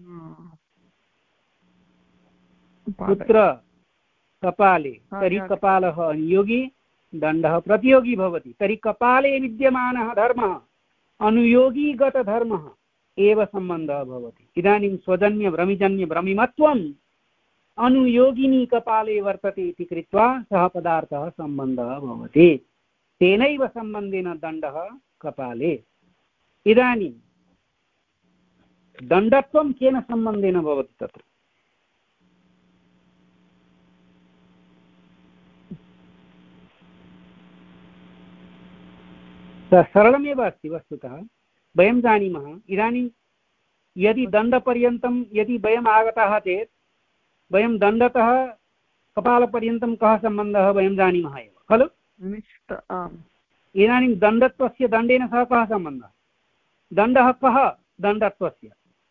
Speaker 1: कुत्र? कपाले। तर्हि कपालः अनुयोगी, दण्डः प्रतियोगी भवति। तर्हि कपाले विद्यमानः धर्मः अनुयोगीगतधर्मः एव सम्बन्धः भवति। इदानीं स्वजन्य भ्रमिजन्य भ्रमिमत्वम् अनुयोगिनी कपाले वर्तते इति कृत्वा सः पदार्थः सम्बन्धः भवति। तेनैव सम्बन्धेन दण्डः कपाले। इदानीं दण्डत्वं केन सम्बन्धेन भवति? तत्र सरलमेव अस्ति वस्तुतः। वयं जानीमः इदानीं यदि दण्डपर्यन्तं यदि वयम् आगताः चेत् वयं दण्डतः कपालपर्यन्तं कः सम्बन्धः वयं जानीमः एव खलु। इदानीं दण्डत्वस्य दण्डेन सह कः सम्बन्धः? दण्डः कः दण्डत्वस्य?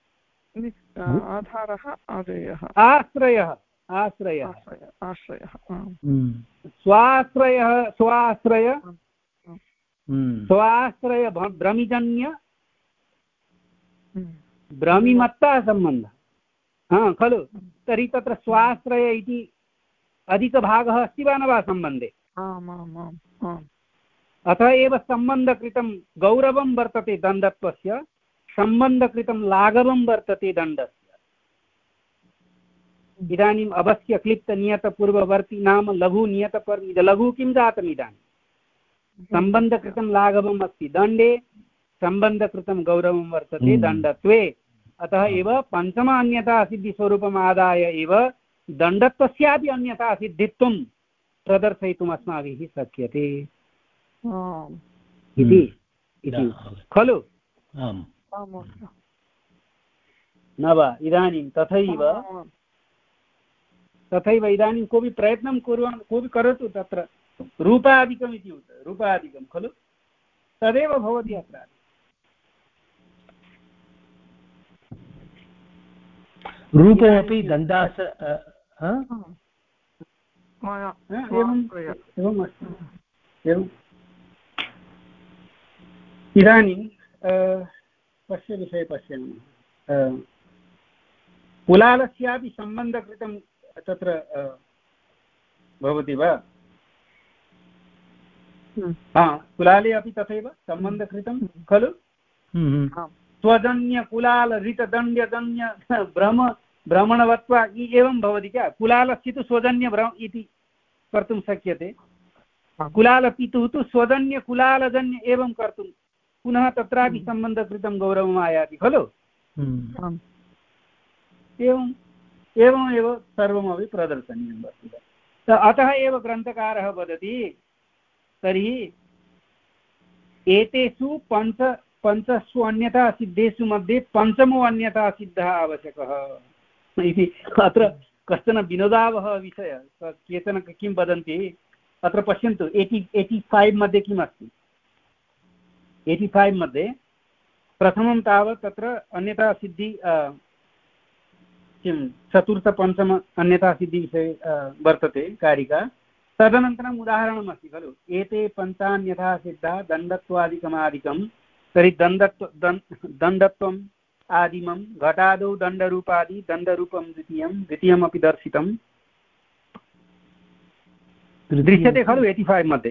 Speaker 5: आधारः आदेयः
Speaker 1: आश्रयः। आश्रयः
Speaker 5: आश्रयः
Speaker 1: स्वाश्रयः स्वाश्रय स्वाश्रय भ्रमिजन्य भ्रमिमत्ता सम्बन्धः हा खलु। तर्हि तत्र स्वाश्रय इति अधिकभागः अस्ति वा न वा सम्बन्धे? अतः एव सम्बन्धकृतं गौरवं वर्तते दण्डत्वस्य, सम्बन्धकृतं लाघवं वर्तते दण्डस्य। इदानीम् अवश्य क्लिप्त नियतपूर्ववर्ती नाम लघु नियतपर् लघु किं जातम्? इदानीं सम्बन्धकृतं लाघवम् अस्ति दण्डे, सम्बन्धकृतं गौरवं वर्तते दण्डत्वे। अतः एव पञ्चम अन्यथा सिद्धिस्वरूपम् आदाय एव दण्डत्वस्यापि अन्यथा सिद्धित्वं प्रदर्शयितुम् अस्माभिः शक्यते। इति खलु न वा? इदानीं तथैव तथैव इदानीं कोऽपि प्रयत्नं कुर्वन् कोऽपि करोतु तत्र रूपादिकम् इति उत रूपादिकं खलु तदेव भवति अत्र
Speaker 4: रूपे अपि दन्तास
Speaker 1: इदानीं पश्य विषये पश्यामः कुलालस्यापि सम्बन्धकृतं तत्र भवति वा? हा कुलाले अपि तथैव सम्बन्धकृतं खलु स्वजन्यकुलालऋतदण्ड्यदन्य भ्रम भ्रमणवत्वा एवं भवति क्या? कुलालस्य तु स्वजन्यभ्रम इति कर्तुं शक्यते कुलालपितुः तु स्वजन्यकुलालजन्य एवं कर्तुं पुनः तत्रापि सम्बन्धकृतं गौरवम् आयाति खलु एवम् एवमेव सर्वमपि प्रदर्शनीयं वस्तुतः। अतः एव ग्रन्थकारः वदति तर्हि एतेषु पञ्च पञ्चसु अन्यथा सिद्धेषु मध्ये पञ्चमो अन्यथा सिद्धः आवश्यकः इति। अत्र कश्चन विनोदावहः विषयः केचन किं वदन्ति अत्र पश्यन्तु एटि एटि फैव् मध्ये किम् अस्ति एटि फैव् मध्ये प्रथमं तावत् तत्र अन्यथा सिद्धि किं चतुर्थपञ्चम अन्यथा सिद्धिविषये वर्तते कारिका तदनन्तरम् उदाहरणम् अस्ति खलु एते पञ्चान्यथा सिद्धा दण्डत्वादिकमादिकं तर्हि दण्डत्व दण्डत्वम् आदिमं घटादौ दण्डरूपादि दण्डरूपं द्वितीयं द्वितीयमपि दर्शितं दृश्यते खलु एटि फैव् मध्ये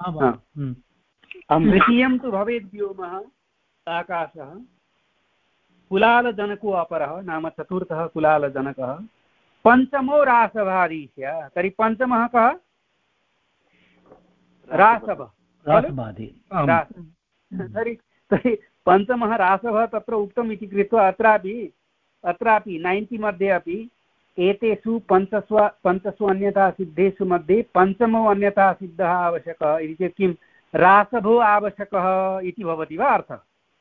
Speaker 1: द्वितीयं तु भवेत् व्योमः आकाशः कुलालजनको अपरः नाम चतुर्थः कुलालजनकः पञ्चमो रासभाधीश्य तर्हि पञ्चमः कः रासभः तर्हि तर्हि पञ्चमः रासभः तत्र उक्तम् इति कृत्वा अत्रापि अत्रापि नैन्टि मध्ये अपि एतेषु पञ्चस्व पञ्चसु अन्यथा सिद्धेषु मध्ये पञ्चमो अन्यथा सिद्धः आवश्यकः इति चेत् किं रासभो आवश्यकः इति भवति वा अर्थः?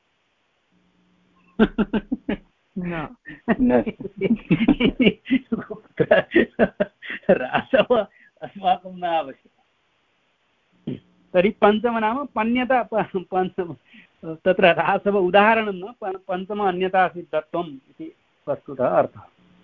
Speaker 1: रासव अस्माकं न आवश्यकं तर्हि पञ्चम नाम पन्यता पञ्चम तत्र रासव उदाहरणं न पञ्चम अन्यथा सिद्धत्वम् इति वस्तुतः अर्थः।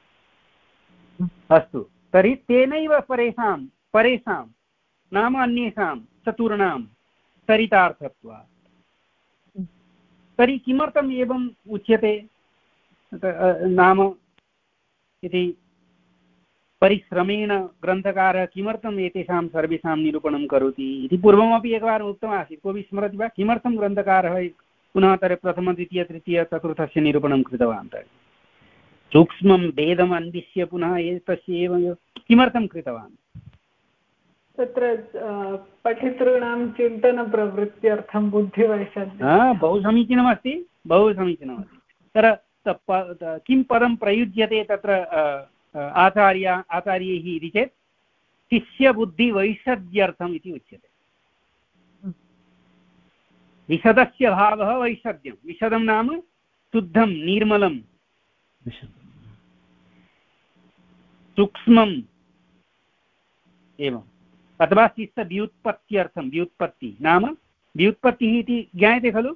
Speaker 1: अस्तु तर्हि तेनैव परेषां परेषां नाम अन्येषां चतुर्णां चरितार्थत्वात् तर्हि किमर्थम् एवम् उच्यते नाम इति परिश्रमेण ग्रन्थकारः किमर्थम् एतेषां सर्वेषां निरूपणं करोति इति पूर्वमपि एकवारम् उक्तमासीत् कोऽपि स्मरति वा किमर्थं ग्रन्थकारः पुनः तर्हि प्रथम द्वितीय तृतीय चतुर्थस्य निरूपणं कृतवान् तर्हि सूक्ष्मं भेदम् अन्विष्य पुनः एतस्य एवं किमर्थं कृतवान्?
Speaker 7: तत्र पठितॄणां चिन्तनप्रवृत्त्यर्थं बुद्धिवैषम्यं
Speaker 1: बहु समीचीनमस्ति बहु समीचीनमस्ति। तत्र किं पदं प्रयुज्यते तत्र आचार्य आचार्यैः इति चेत् शिष्यबुद्धिवैषद्यर्थम् इति उच्यते। विशदस्य भावः वैषद्यं विशदं नाम शुद्धं निर्मलं सूक्ष्मम् एवम् अथवा शिष्य व्युत्पत्त्यर्थं व्युत्पत्ति नाम व्युत्पत्तिः इति ज्ञायते खलु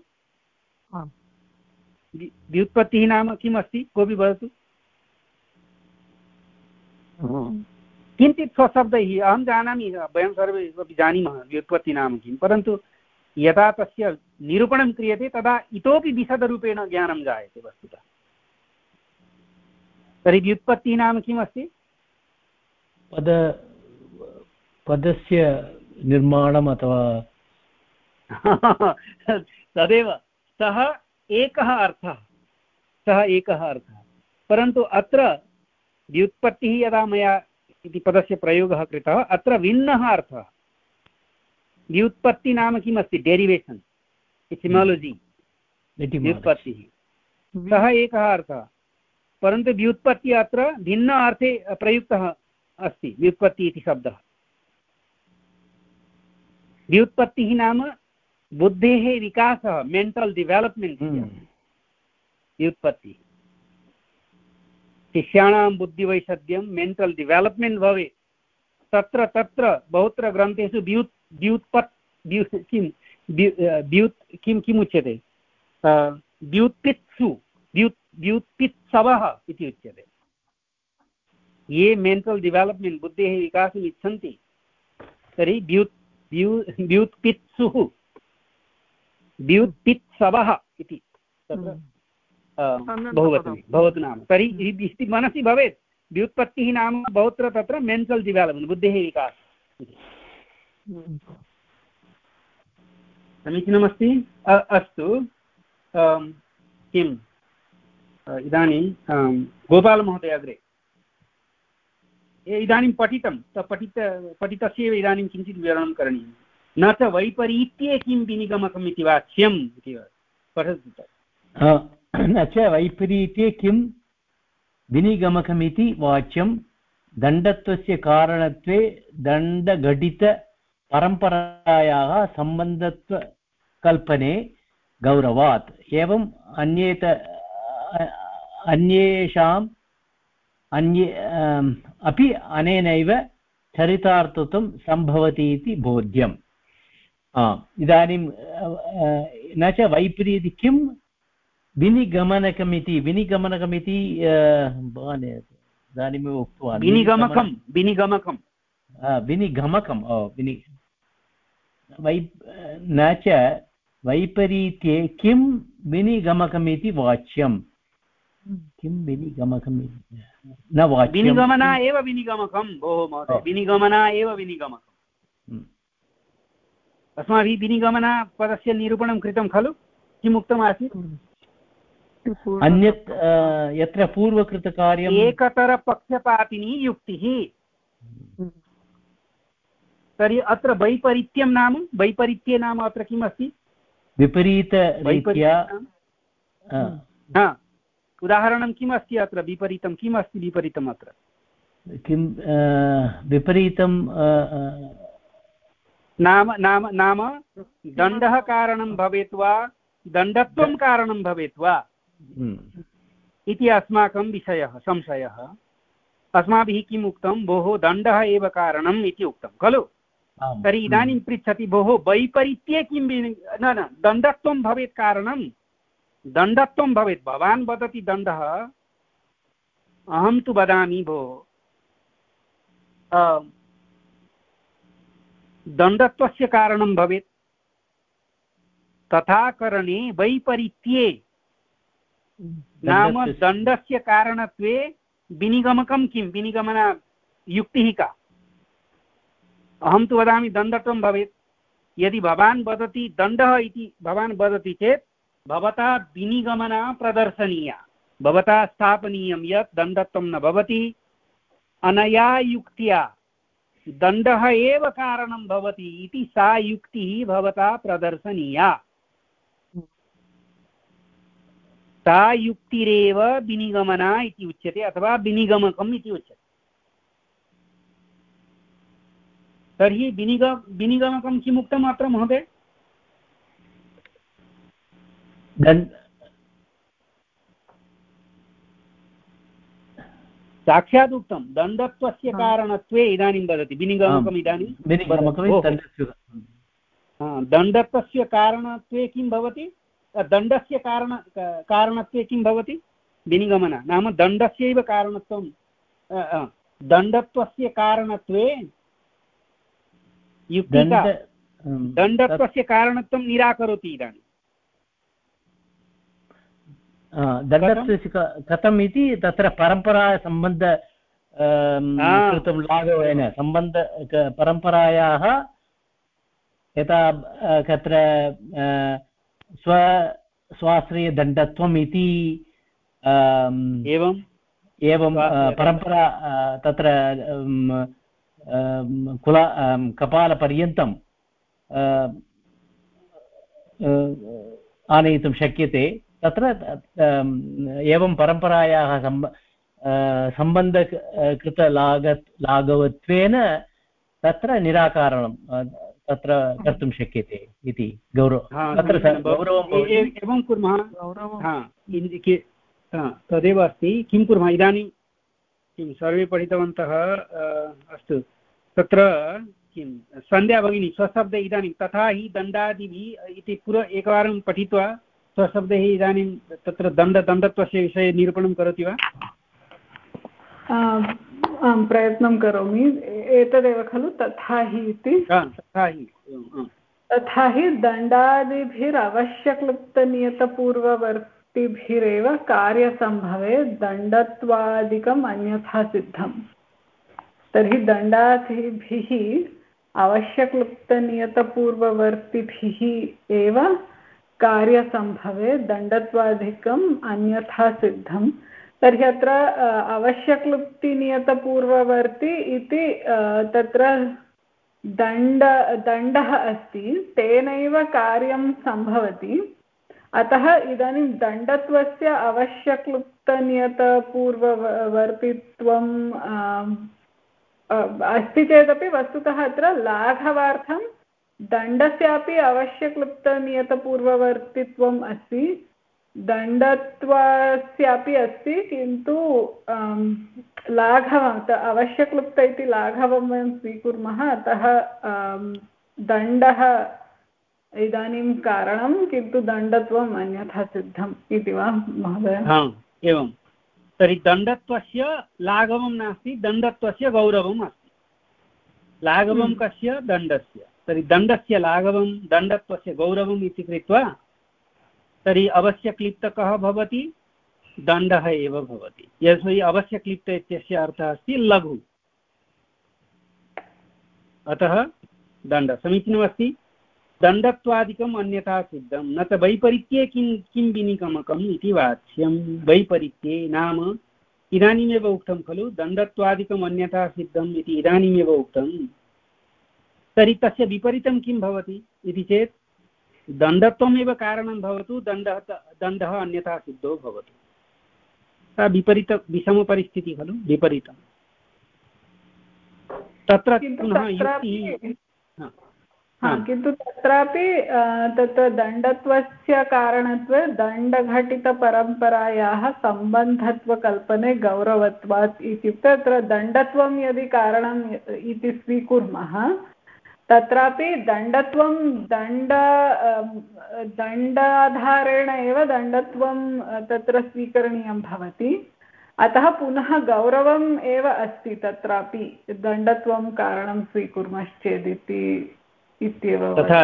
Speaker 1: व्युत्पत्तिः नाम किम् अस्ति कोऽपि वदतु किञ्चित् स्वशब्दैः अहं जानामि वयं सर्वे अपि जानीमः व्युत्पत्तिः नाम किं परन्तु यदा तस्य निरूपणं क्रियते तदा इतोपि विशदरूपेण ज्ञानं जायते वस्तुतः। तर्हि व्युत्पत्तिः नाम किम् अस्ति?
Speaker 4: पद पदस्य निर्माणम् अथवा
Speaker 1: तदेव सः एकः अर्थः सः एकः अर्थः परन्तु अत्र व्युत्पत्तिः यदा मया इति पदस्य प्रयोगः कृतः अत्र भिन्नः अर्थः। व्युत्पत्ति नाम किम् अस्ति? डेरिवेशन् इटिमालजि व्युत्पत्तिः सः एकः अर्थः परन्तु व्युत्पत्तिः अत्र भिन्न अर्थे प्रयुक्तः अस्ति। व्युत्पत्ति इति शब्दः व्युत्पत्तिः नाम बुद्धेः विकासः मेण्टल् डेवलप्मेण्ट् व्युत्पत्तिः शिष्याणां बुद्धिवैषद्यं मेण्टल् डेवलप्मेण्ट् भवेत् तत्र तत्र बहुत्र ग्रन्थेषु व्युत् व्युत्पत् किं व्युत् किं किम् उच्यते व्युत्पित्सु व्युत् व्युत्पित्सवः इति उच्यते ये मेण्टल् डेवलप्मेण्ट् बुद्धेः विकासम् इच्छन्ति तर्हि व्युत् व्यू व्युत्पित्सुः व्युत्पित्सवः इति तत्र बहुवचने भवतु नाम तर्हि इति मनसि भवेत् व्युत्पत्तिः नाम बहुत्र तत्र मेण्टल् डेवलप्मेण्ट् बुद्धेः विकासः समीचीनमस्ति अस्तु किम् इदानीं गोपालमहोदय अग्रे इदानीं पठितं पठित पठितस्यैव इदानीं किञ्चित् विवरणं करणीयं न च वैपरीत्ये किं विनिगमकम् इति वाच्यम् इति पठतु
Speaker 4: न च वैपरीत्ये किं विनिगमकमिति वाच्यं दण्डत्वस्य कारणत्वे दण्डघटितपरम्परायाः सम्बन्धत्वकल्पने गौरवात् एवम् अन्येत अन्येषाम् अन्ये अपि अनेनैव चरितार्थत्वं सम्भवति इति बोध्यम् इदानीं न च वैपरीति किं विनिगमनकमिति विनिगमनकमिति इदानीमेव उक्तवान्
Speaker 1: विनिगमकं विनिगमकं
Speaker 4: विनिगमकं विनि वै न च वैपरीत्ये किं विनिगमकमिति वाच्यं किं विनिगमकम् न वाच्यं
Speaker 1: विनिगमना एव विनिगमकं भोः महोदय विनिगमना एव विनिगमकम् अस्माभिः विनिगमना पदस्य निरूपणं कृतं खलु किम् उक्तमासीत्
Speaker 4: अन्यत् यत्र पूर्वकृतकार्यम्
Speaker 1: एकतरपक्षपातिनी युक्तिः तर्हि अत्र वैपरीत्यं नाम वैपरीत्ये नाम अत्र किम् अस्ति
Speaker 4: विपरीतरीत्या
Speaker 1: उदाहरणं किम् अस्ति अत्र विपरीतं किम् अस्ति विपरीतम् अत्र
Speaker 4: किं विपरीतं
Speaker 1: नाम नाम नाम दण्डः कारणं भवेत् वा दण्डत्वं कारणं भवेत् वा इति अस्माकं विषयः संशयः अस्माभिः किम् उक्तं भोः दण्डः एव कारणम् इति उक्तं खलु तर्हि इदानीं पृच्छति भोः वैपरीत्ये किं न न दण्डत्वं भवेत् कारणं दण्डत्वं भवेत् भवान् वदति दण्डः अहं तु वदामि भोः दण्डत्वस्य कारणं भवेत् तथा करणे वैपरीत्ये नाम दण्डस्य कारणत्वे विनिगमकं किं विनिगमना युक्तिः का अहं तु वदामि दण्डत्वं भवेत् यदि भवान् वदति दण्डः इति भवान् वदति चेत् भवता विनिगमना प्रदर्शनीया भवता स्थापनीयं यत् दण्डत्वं न भवति अनया युक्त्या दण्डः एव कारणं भवति इति सा युक्तिः भवता प्रदर्शनीया सा युक्तिरेव विनिगमना इति उच्यते अथवा विनिगमकम् इति उच्यते तर्हि विनिग विनिगमकं किम् उक्तम् अत्र महोदय साक्षात् उक्तं दण्डत्वस्य कारणत्वे इदानीं वदति विनिगमकम् इदानीं दण्डत्वस्य कारणत्वे किं भवति दण्डस्य कारण कारणत्वे किं भवति विनिगमना नाम दण्डस्यैव कारणत्वं दण्डत्वस्य कारणत्वे युक्तिका दण्डत्वस्य कारणत्वं निराकरोति इदानीं
Speaker 4: दण्डत्वस्य कथम् इति तत्र परम्परासम्बन्ध कृतं लाघवेन सम्बन्ध परम्परायाः यथा तत्र स्व स्वाश्रयदण्डत्वम् इति
Speaker 1: एवं
Speaker 4: एवं परम्परा तत्र कुल कपालपर्यन्तं आनयितुं शक्यते तत्र एवं परम्परायाः सम्ब सम्बन्धकृतलाघ लाघवत्वेन तत्र निराकरणं तत्र कर्तुं शक्यते इति गौरव तत्र गौरवं
Speaker 1: एवं कुर्मः तदेव अस्ति। किं कुर्मः इदानीं किं सर्वे पठितवन्तः अस्तु तत्र किं सन्ध्या भगिनी स्वशब्दे इदानीं तथा हि दण्डादिभिः इति पूर्व एकवारं पठित्वा स्वशब्दैः इदानीं तत्र दण्ड दण्डत्वस्य विषये निरूपणं करोति वा?
Speaker 7: आं प्रयत्नं करोमि। एतदेव खलु तथा हि इति।
Speaker 1: तथा हि
Speaker 7: तथा हि दण्डादिभिरवश्यक्लुप्तनियतपूर्ववर्तिभिरेव कार्यसम्भवे दण्डत्वादिकम् अन्यथा सिद्धम्। तर्हि दण्डादिभिः आवश्यक्लुप्तनियतपूर्ववर्तिभिः एव कार्यसम्भवे दण्डत्वादिकम् अन्यथा सिद्धम्। तर्हि अत्र आवश्यक्लुप्तिनियतपूर्ववर्ति इति तत्र दण्ड दण्डः अस्ति, तेनैव कार्यं सम्भवति। अतः इदानीं दण्डत्वस्य आवश्यक्लुप्तनियतपूर्ववर्तित्वं अस्ति चेदपि वस्तुतः अत्र लाघवार्थं दण्डस्यापि आवश्यक्लुप्तनियतपूर्ववर्तित्वम् अस्ति, दण्डत्वस्यापि अस्ति, किन्तु लाघवम् आवश्यक्लुप्त इति लाघवं वयं स्वीकुर्मः। अतः दण्डः इदानीं कारणं, किन्तु दण्डत्वम् अन्यथा सिद्धम् इति वा महोदय?
Speaker 1: एवं तर्हि दण्डत्वस्य लाघवं नास्ति, दण्डत्वस्य गौरवम् अस्ति। लाघवं कस्य? दण्डस्य। तर्हि दण्डस्य लाघवं दण्डत्वस्य गौरवम् इति कृत्वा तर्हि अवश्यक्लिप्त कः भवति? दण्डः एव भवति। यतोहि अवश्यक्लिप्त इत्यस्य अर्थः अस्ति लघु, अतः दण्ड समीचीनमस्ति। दण्डत्वादिकम् अन्यथा सिद्धं न च वैपरीत्ये किं किं विनिगमकम् इति वाच्यं। वैपरीत्ये नाम इदानीमेव उक्तं खलु दण्डत्वादिकम् अन्यथा सिद्धम् इति इदानीमेव उक्तं। तर्हि तस्य विपरीतं किं भवति इति चेत् दण्डत्वमेव कारणं भवतु, दण्डः दण्डः अन्यथा सिद्धो भवतु। सा विपरीत विषमपरिस्थितिः खलु, विपरीतं। तत्र पुनः युक्तिः
Speaker 7: किन्तु तत्रापि तत्र दण्डत्वस्य कारणत्वे दण्डघटितपरम्परायाः सम्बन्धत्वकल्पने गौरवत्वात् इत्युक्ते अत्र दण्डत्वं यदि कारणम् इति स्वीकुर्मः तत्रापि दण्डत्वं दण्ड दण्डाधारेण एव दण्डत्वं तत्र स्वीकरणीयं भवति। अतः पुनः गौरवम् एव अस्ति तत्रापि दण्डत्वं कारणं स्वीकुर्मश्चेदिति इत्येव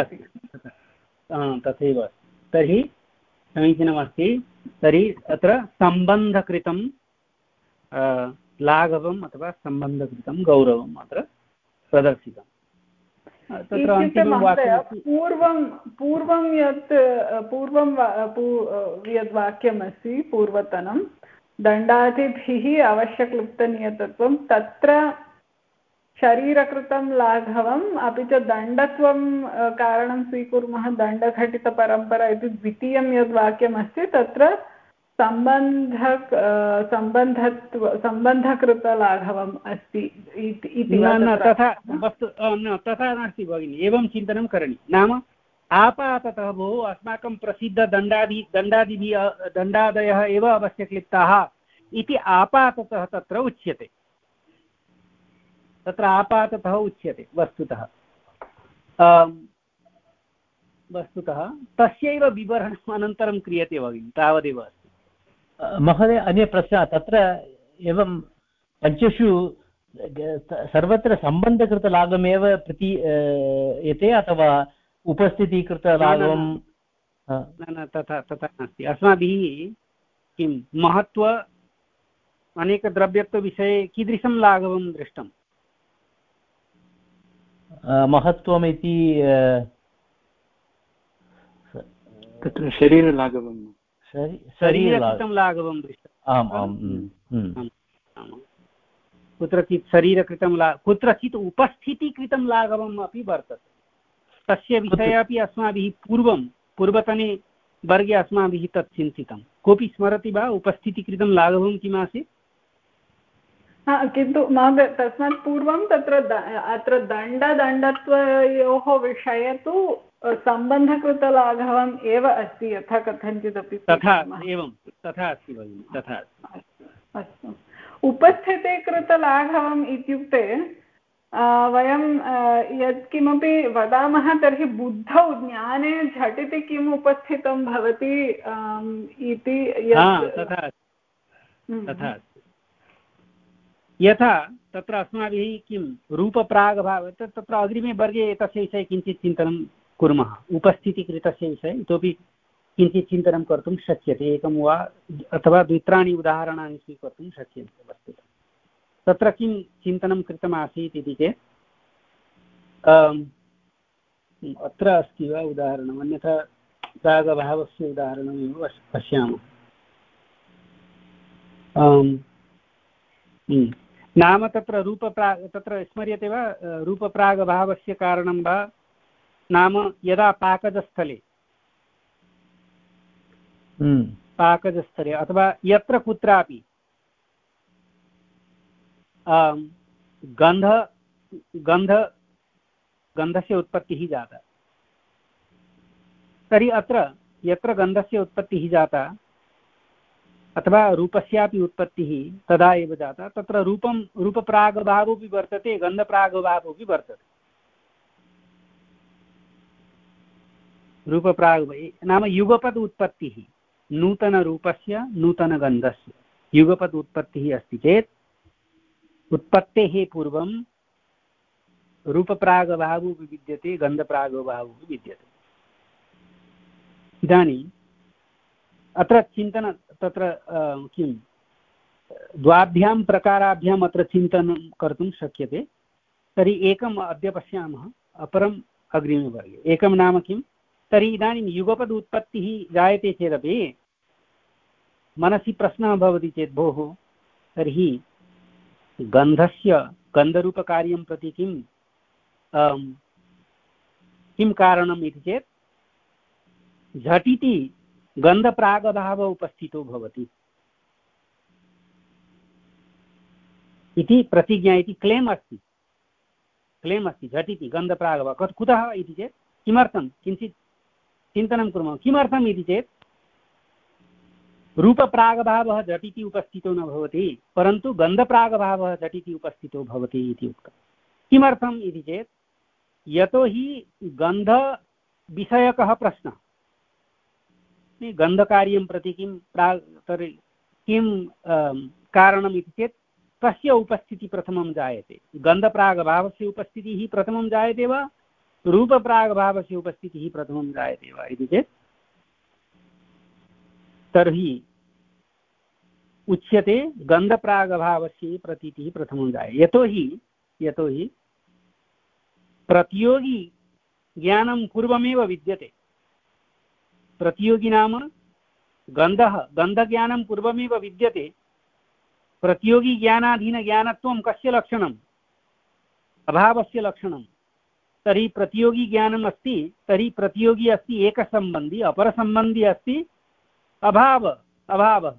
Speaker 1: तथैव। तर्हि समीचीनमस्ति। तर्हि अत्र सम्बन्धकृतं लाघवम् अथवा सम्बन्धकृतं गौरवम् अत्र प्रदर्शितम्।
Speaker 7: पूर्वं पूर्वं यत् पूर्वं यद्वाक्यमस्ति पूर्वतनं दण्डादिभिः आवश्यक्लुप्तनियतत्वं तत्र शरीरकृतं लाघवम् अपि च दण्डत्वं कारणं स्वीकुर्मः दण्डघटितपरम्परा इति द्वितीयं यद्वाक्यमस्ति तत्र सम्बन्ध सम्बन्धत्व सम्बन्धकृतलाघवम् अस्ति इति।
Speaker 1: तथा वस्तु न तथा नास्ति भगिनि, एवं चिन्तनं करणीयं। नाम आपाततः भोः अस्माकं प्रसिद्धदण्डादि दण्डादिभिः दण्डादयः एव आवश्यक्लिप्ताः इति आपाततः तत्र उच्यते। तत्र आपाततः उच्यते वस्तुतः वस्तुतः तस्यैव विवरणम् अनन्तरं क्रियते भगिनि, तावदेव अस्ति।
Speaker 4: महोदय अन्य प्रश्नः तत्र एवं पञ्चषु सर्वत्र सम्बन्धकृतलाघवमेव प्रतीयते अथवा उपस्थितिकृतलाघवं?
Speaker 1: न न तथा तथा नास्ति। अस्माभिः किं महत्व अनेकद्रव्यत्वविषये कीदृशं लाघवं दृष्टं?
Speaker 4: महत्वमिति
Speaker 6: तत्र शरीरलाघवं
Speaker 1: शरीरकृतं लाघवं दृष्टम्।
Speaker 4: आम् आम्।
Speaker 1: कुत्रचित् शरीरकृतं ला कुत्रचित् उपस्थितिकृतं लाघवम् अपि वर्तते। तस्य विषये अपि अस्माभिः पूर्वं पूर्वतने वर्गे अस्माभिः तत् चिन्तितं। कोऽपि स्मरति वा उपस्थितिकृतं लाघवं किम् आसीत्?
Speaker 7: किन्तु महोदय तस्मात् पूर्वं तत्र अत्र दण्डदण्डत्वयोः विषये तु सम्बन्धकृतलाघवम् एव अस्ति यथा कथञ्चिदपि
Speaker 1: तथा एवं तथा अस्ति भगिनि तथा
Speaker 7: अस्तु उपस्थिते कृतलाघवम् इत्युक्ते वयं यत्किमपि वदामः तर्हि बुद्धौ ज्ञाने झटिति किम् उपस्थितं भवति इति
Speaker 1: तथा तथा यथा तत्र अस्माभिः किं रूपप्रागभावः तत्र अग्रिमे वर्गे एतस्य विषये किञ्चित् चिन्तनं कुर्मः उपस्थितिकृतस्य विषये इतोपि किञ्चित् चिन्तनं कर्तुं शक्यते एकं वा अथवा द्वित्राणि उदाहरणानि स्वीकर्तुं शक्यन्ते वस्तुतः तत्र किं चिन्तनं कृतमासीत् इति चेत् अत्र अस्ति वा उदाहरणम् अन्यथा प्रागभावस्य उदाहरणमेव पश्यामः नाम तत्र रूपप्राग तत्र स्मर्यते वा रूपप्रागभावस्य कारणं वा नाम यदा पाकजस्थले पाकजस्थले अथवा यत्र कुत्रापि गन्ध गन्ध गन्धस्य उत्पत्तिः जाता तर्हि अत्र यत्र गन्धस्य उत्पत्तिः जाता अथवा रूपस्यापि उत्पत्तिः तदा एव जाता तत्र रूपं रूपप्रागभावोऽपि वर्तते गन्धप्रागभावोऽपि वर्तते रूपप्राग नाम युगपद उत्पत्तिः नूतनरूपस्य नूतनगन्धस्य युगपद उत्पत्तिः अस्ति चेत् उत्पत्तेः पूर्वं रूपप्रागभावोऽपि विद्यते गन्धप्रागभावोऽपि विद्यते इदानीम् अत्र चिन्तन तत्र किं द्वाभ्यां प्रकाराभ्याम् अत्र चिन्तनं कर्तुं शक्यते तर्हि एकम् अद्य पश्यामः अपरम् अग्रिमे वर्गे एकं नाम किं तर्हि इदानीं युगपद उत्पत्तिः जायते चेदपि मनसि प्रश्नः भवति चेत् भोः तर्हि गन्धस्य गन्धरूपकार्यं प्रति किं किं कारणम् इति चेत् झटिति गन्धप्रागभावः उपस्थितो भवति इति प्रतिज्ञा इति क्लेम् अस्ति क्लेम् अस्ति झटिति गन्धप्रागभावः कुतः इति चेत् किमर्थं किञ्चित् चिन्तनं कुर्मः किमर्थम् इति चेत् रूपप्रागभावः झटिति उपस्थितो न भवति परन्तु गन्धप्रागभावः झटिति उपस्थितो भवति इति उक्तं किमर्थम् इति चेत् यतोहि गन्धविषयकः प्रश्नः गन्धकार्यं प्रति किं प्रा तर्हि किं कारणम् इति चेत् कस्य उपस्थितिः प्रथमं जायते गन्धप्रागभावस्य उपस्थितिः प्रथमं जायते वा रूपप्रागभावस्य उपस्थितिः प्रथमं जायते वा इति चेत् तर्हि उच्यते गन्धप्रागभावस्य प्रतीतिः प्रथमं जायते यतोहि यतोहि प्रतियोगी ज्ञानं पूर्वमेव विद्यते प्रतियोगी नाम गन्धः गन्धज्ञानं पूर्वमेव विद्यते प्रतियोगी ज्ञानाधीनज्ञानत्वं कस्य लक्षणम् अभावस्य लक्षणं तर्हि प्रतियोगी ज्ञानम् अस्ति तर्हि प्रतियोगी अस्ति एकसम्बन्धी अपरसम्बन्धी अस्ति अभाव अभावः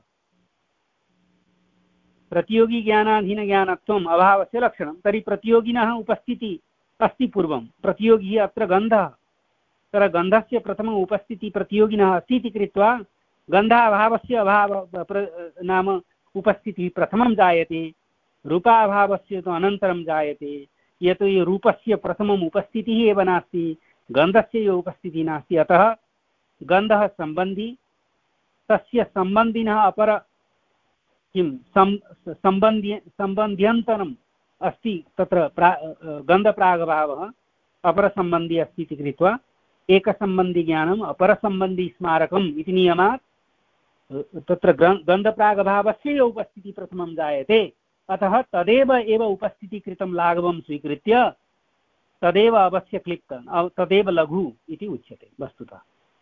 Speaker 1: प्रतियोगी ज्ञानाधीनज्ञानत्वम् अभावस्य लक्षणं तर्हि प्रतियोगिनः उपस्थितिः अस्ति पूर्वं प्रतियोगी अत्र गन्धः तत्र गन्धस्य प्रथमम् उपस्थितिः प्रतियोगिनः अस्ति इति कृत्वा गन्धाभावस्य अभाव नाम उपस्थितिः प्रथमं जायते रूपाभावस्य तु अनन्तरं जायते यतोहि रूपस्य प्रथमम् उपस्थितिः एव नास्ति गन्धस्य एव उपस्थितिः नास्ति अतः गन्धः सम्बन्धी तस्य सम्बन्धिनः अपर किं सम् सम्बन्ध्य सम्बन्ध्यन्तरम् अस्ति तत्र प्रा गन्धप्रागभावः अपरसम्बन्धी अस्ति इति कृत्वा एकसम्बन्धिज्ञानम् अपरसम्बन्धिस्मारकम् इति नियमात् तत्र गन्धप्रागभावस्य उपस्थितिः प्रथमं जायते अतः तदेव एव उपस्थितिकृतं लाघवं स्वीकृत्य तदेव अवश्य क्लिप्तं तदेव लघु इति उच्यते वस्तुतः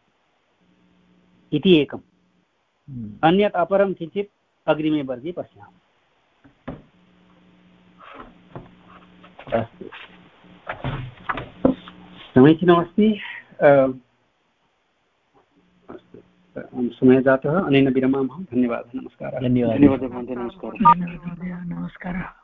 Speaker 1: इति एकम् अन्यत् अपरं किञ्चित् अग्रिमे वर्गे पश्यामः अस्तु समीचीनमस्ति अस्तु समयः जातः, अनेन विरमामः। धन्यवादः, नमस्कारः।
Speaker 4: धन्यवादः
Speaker 6: धन्यवादः महोदय, नमस्कारः।
Speaker 3: नमस्कारः।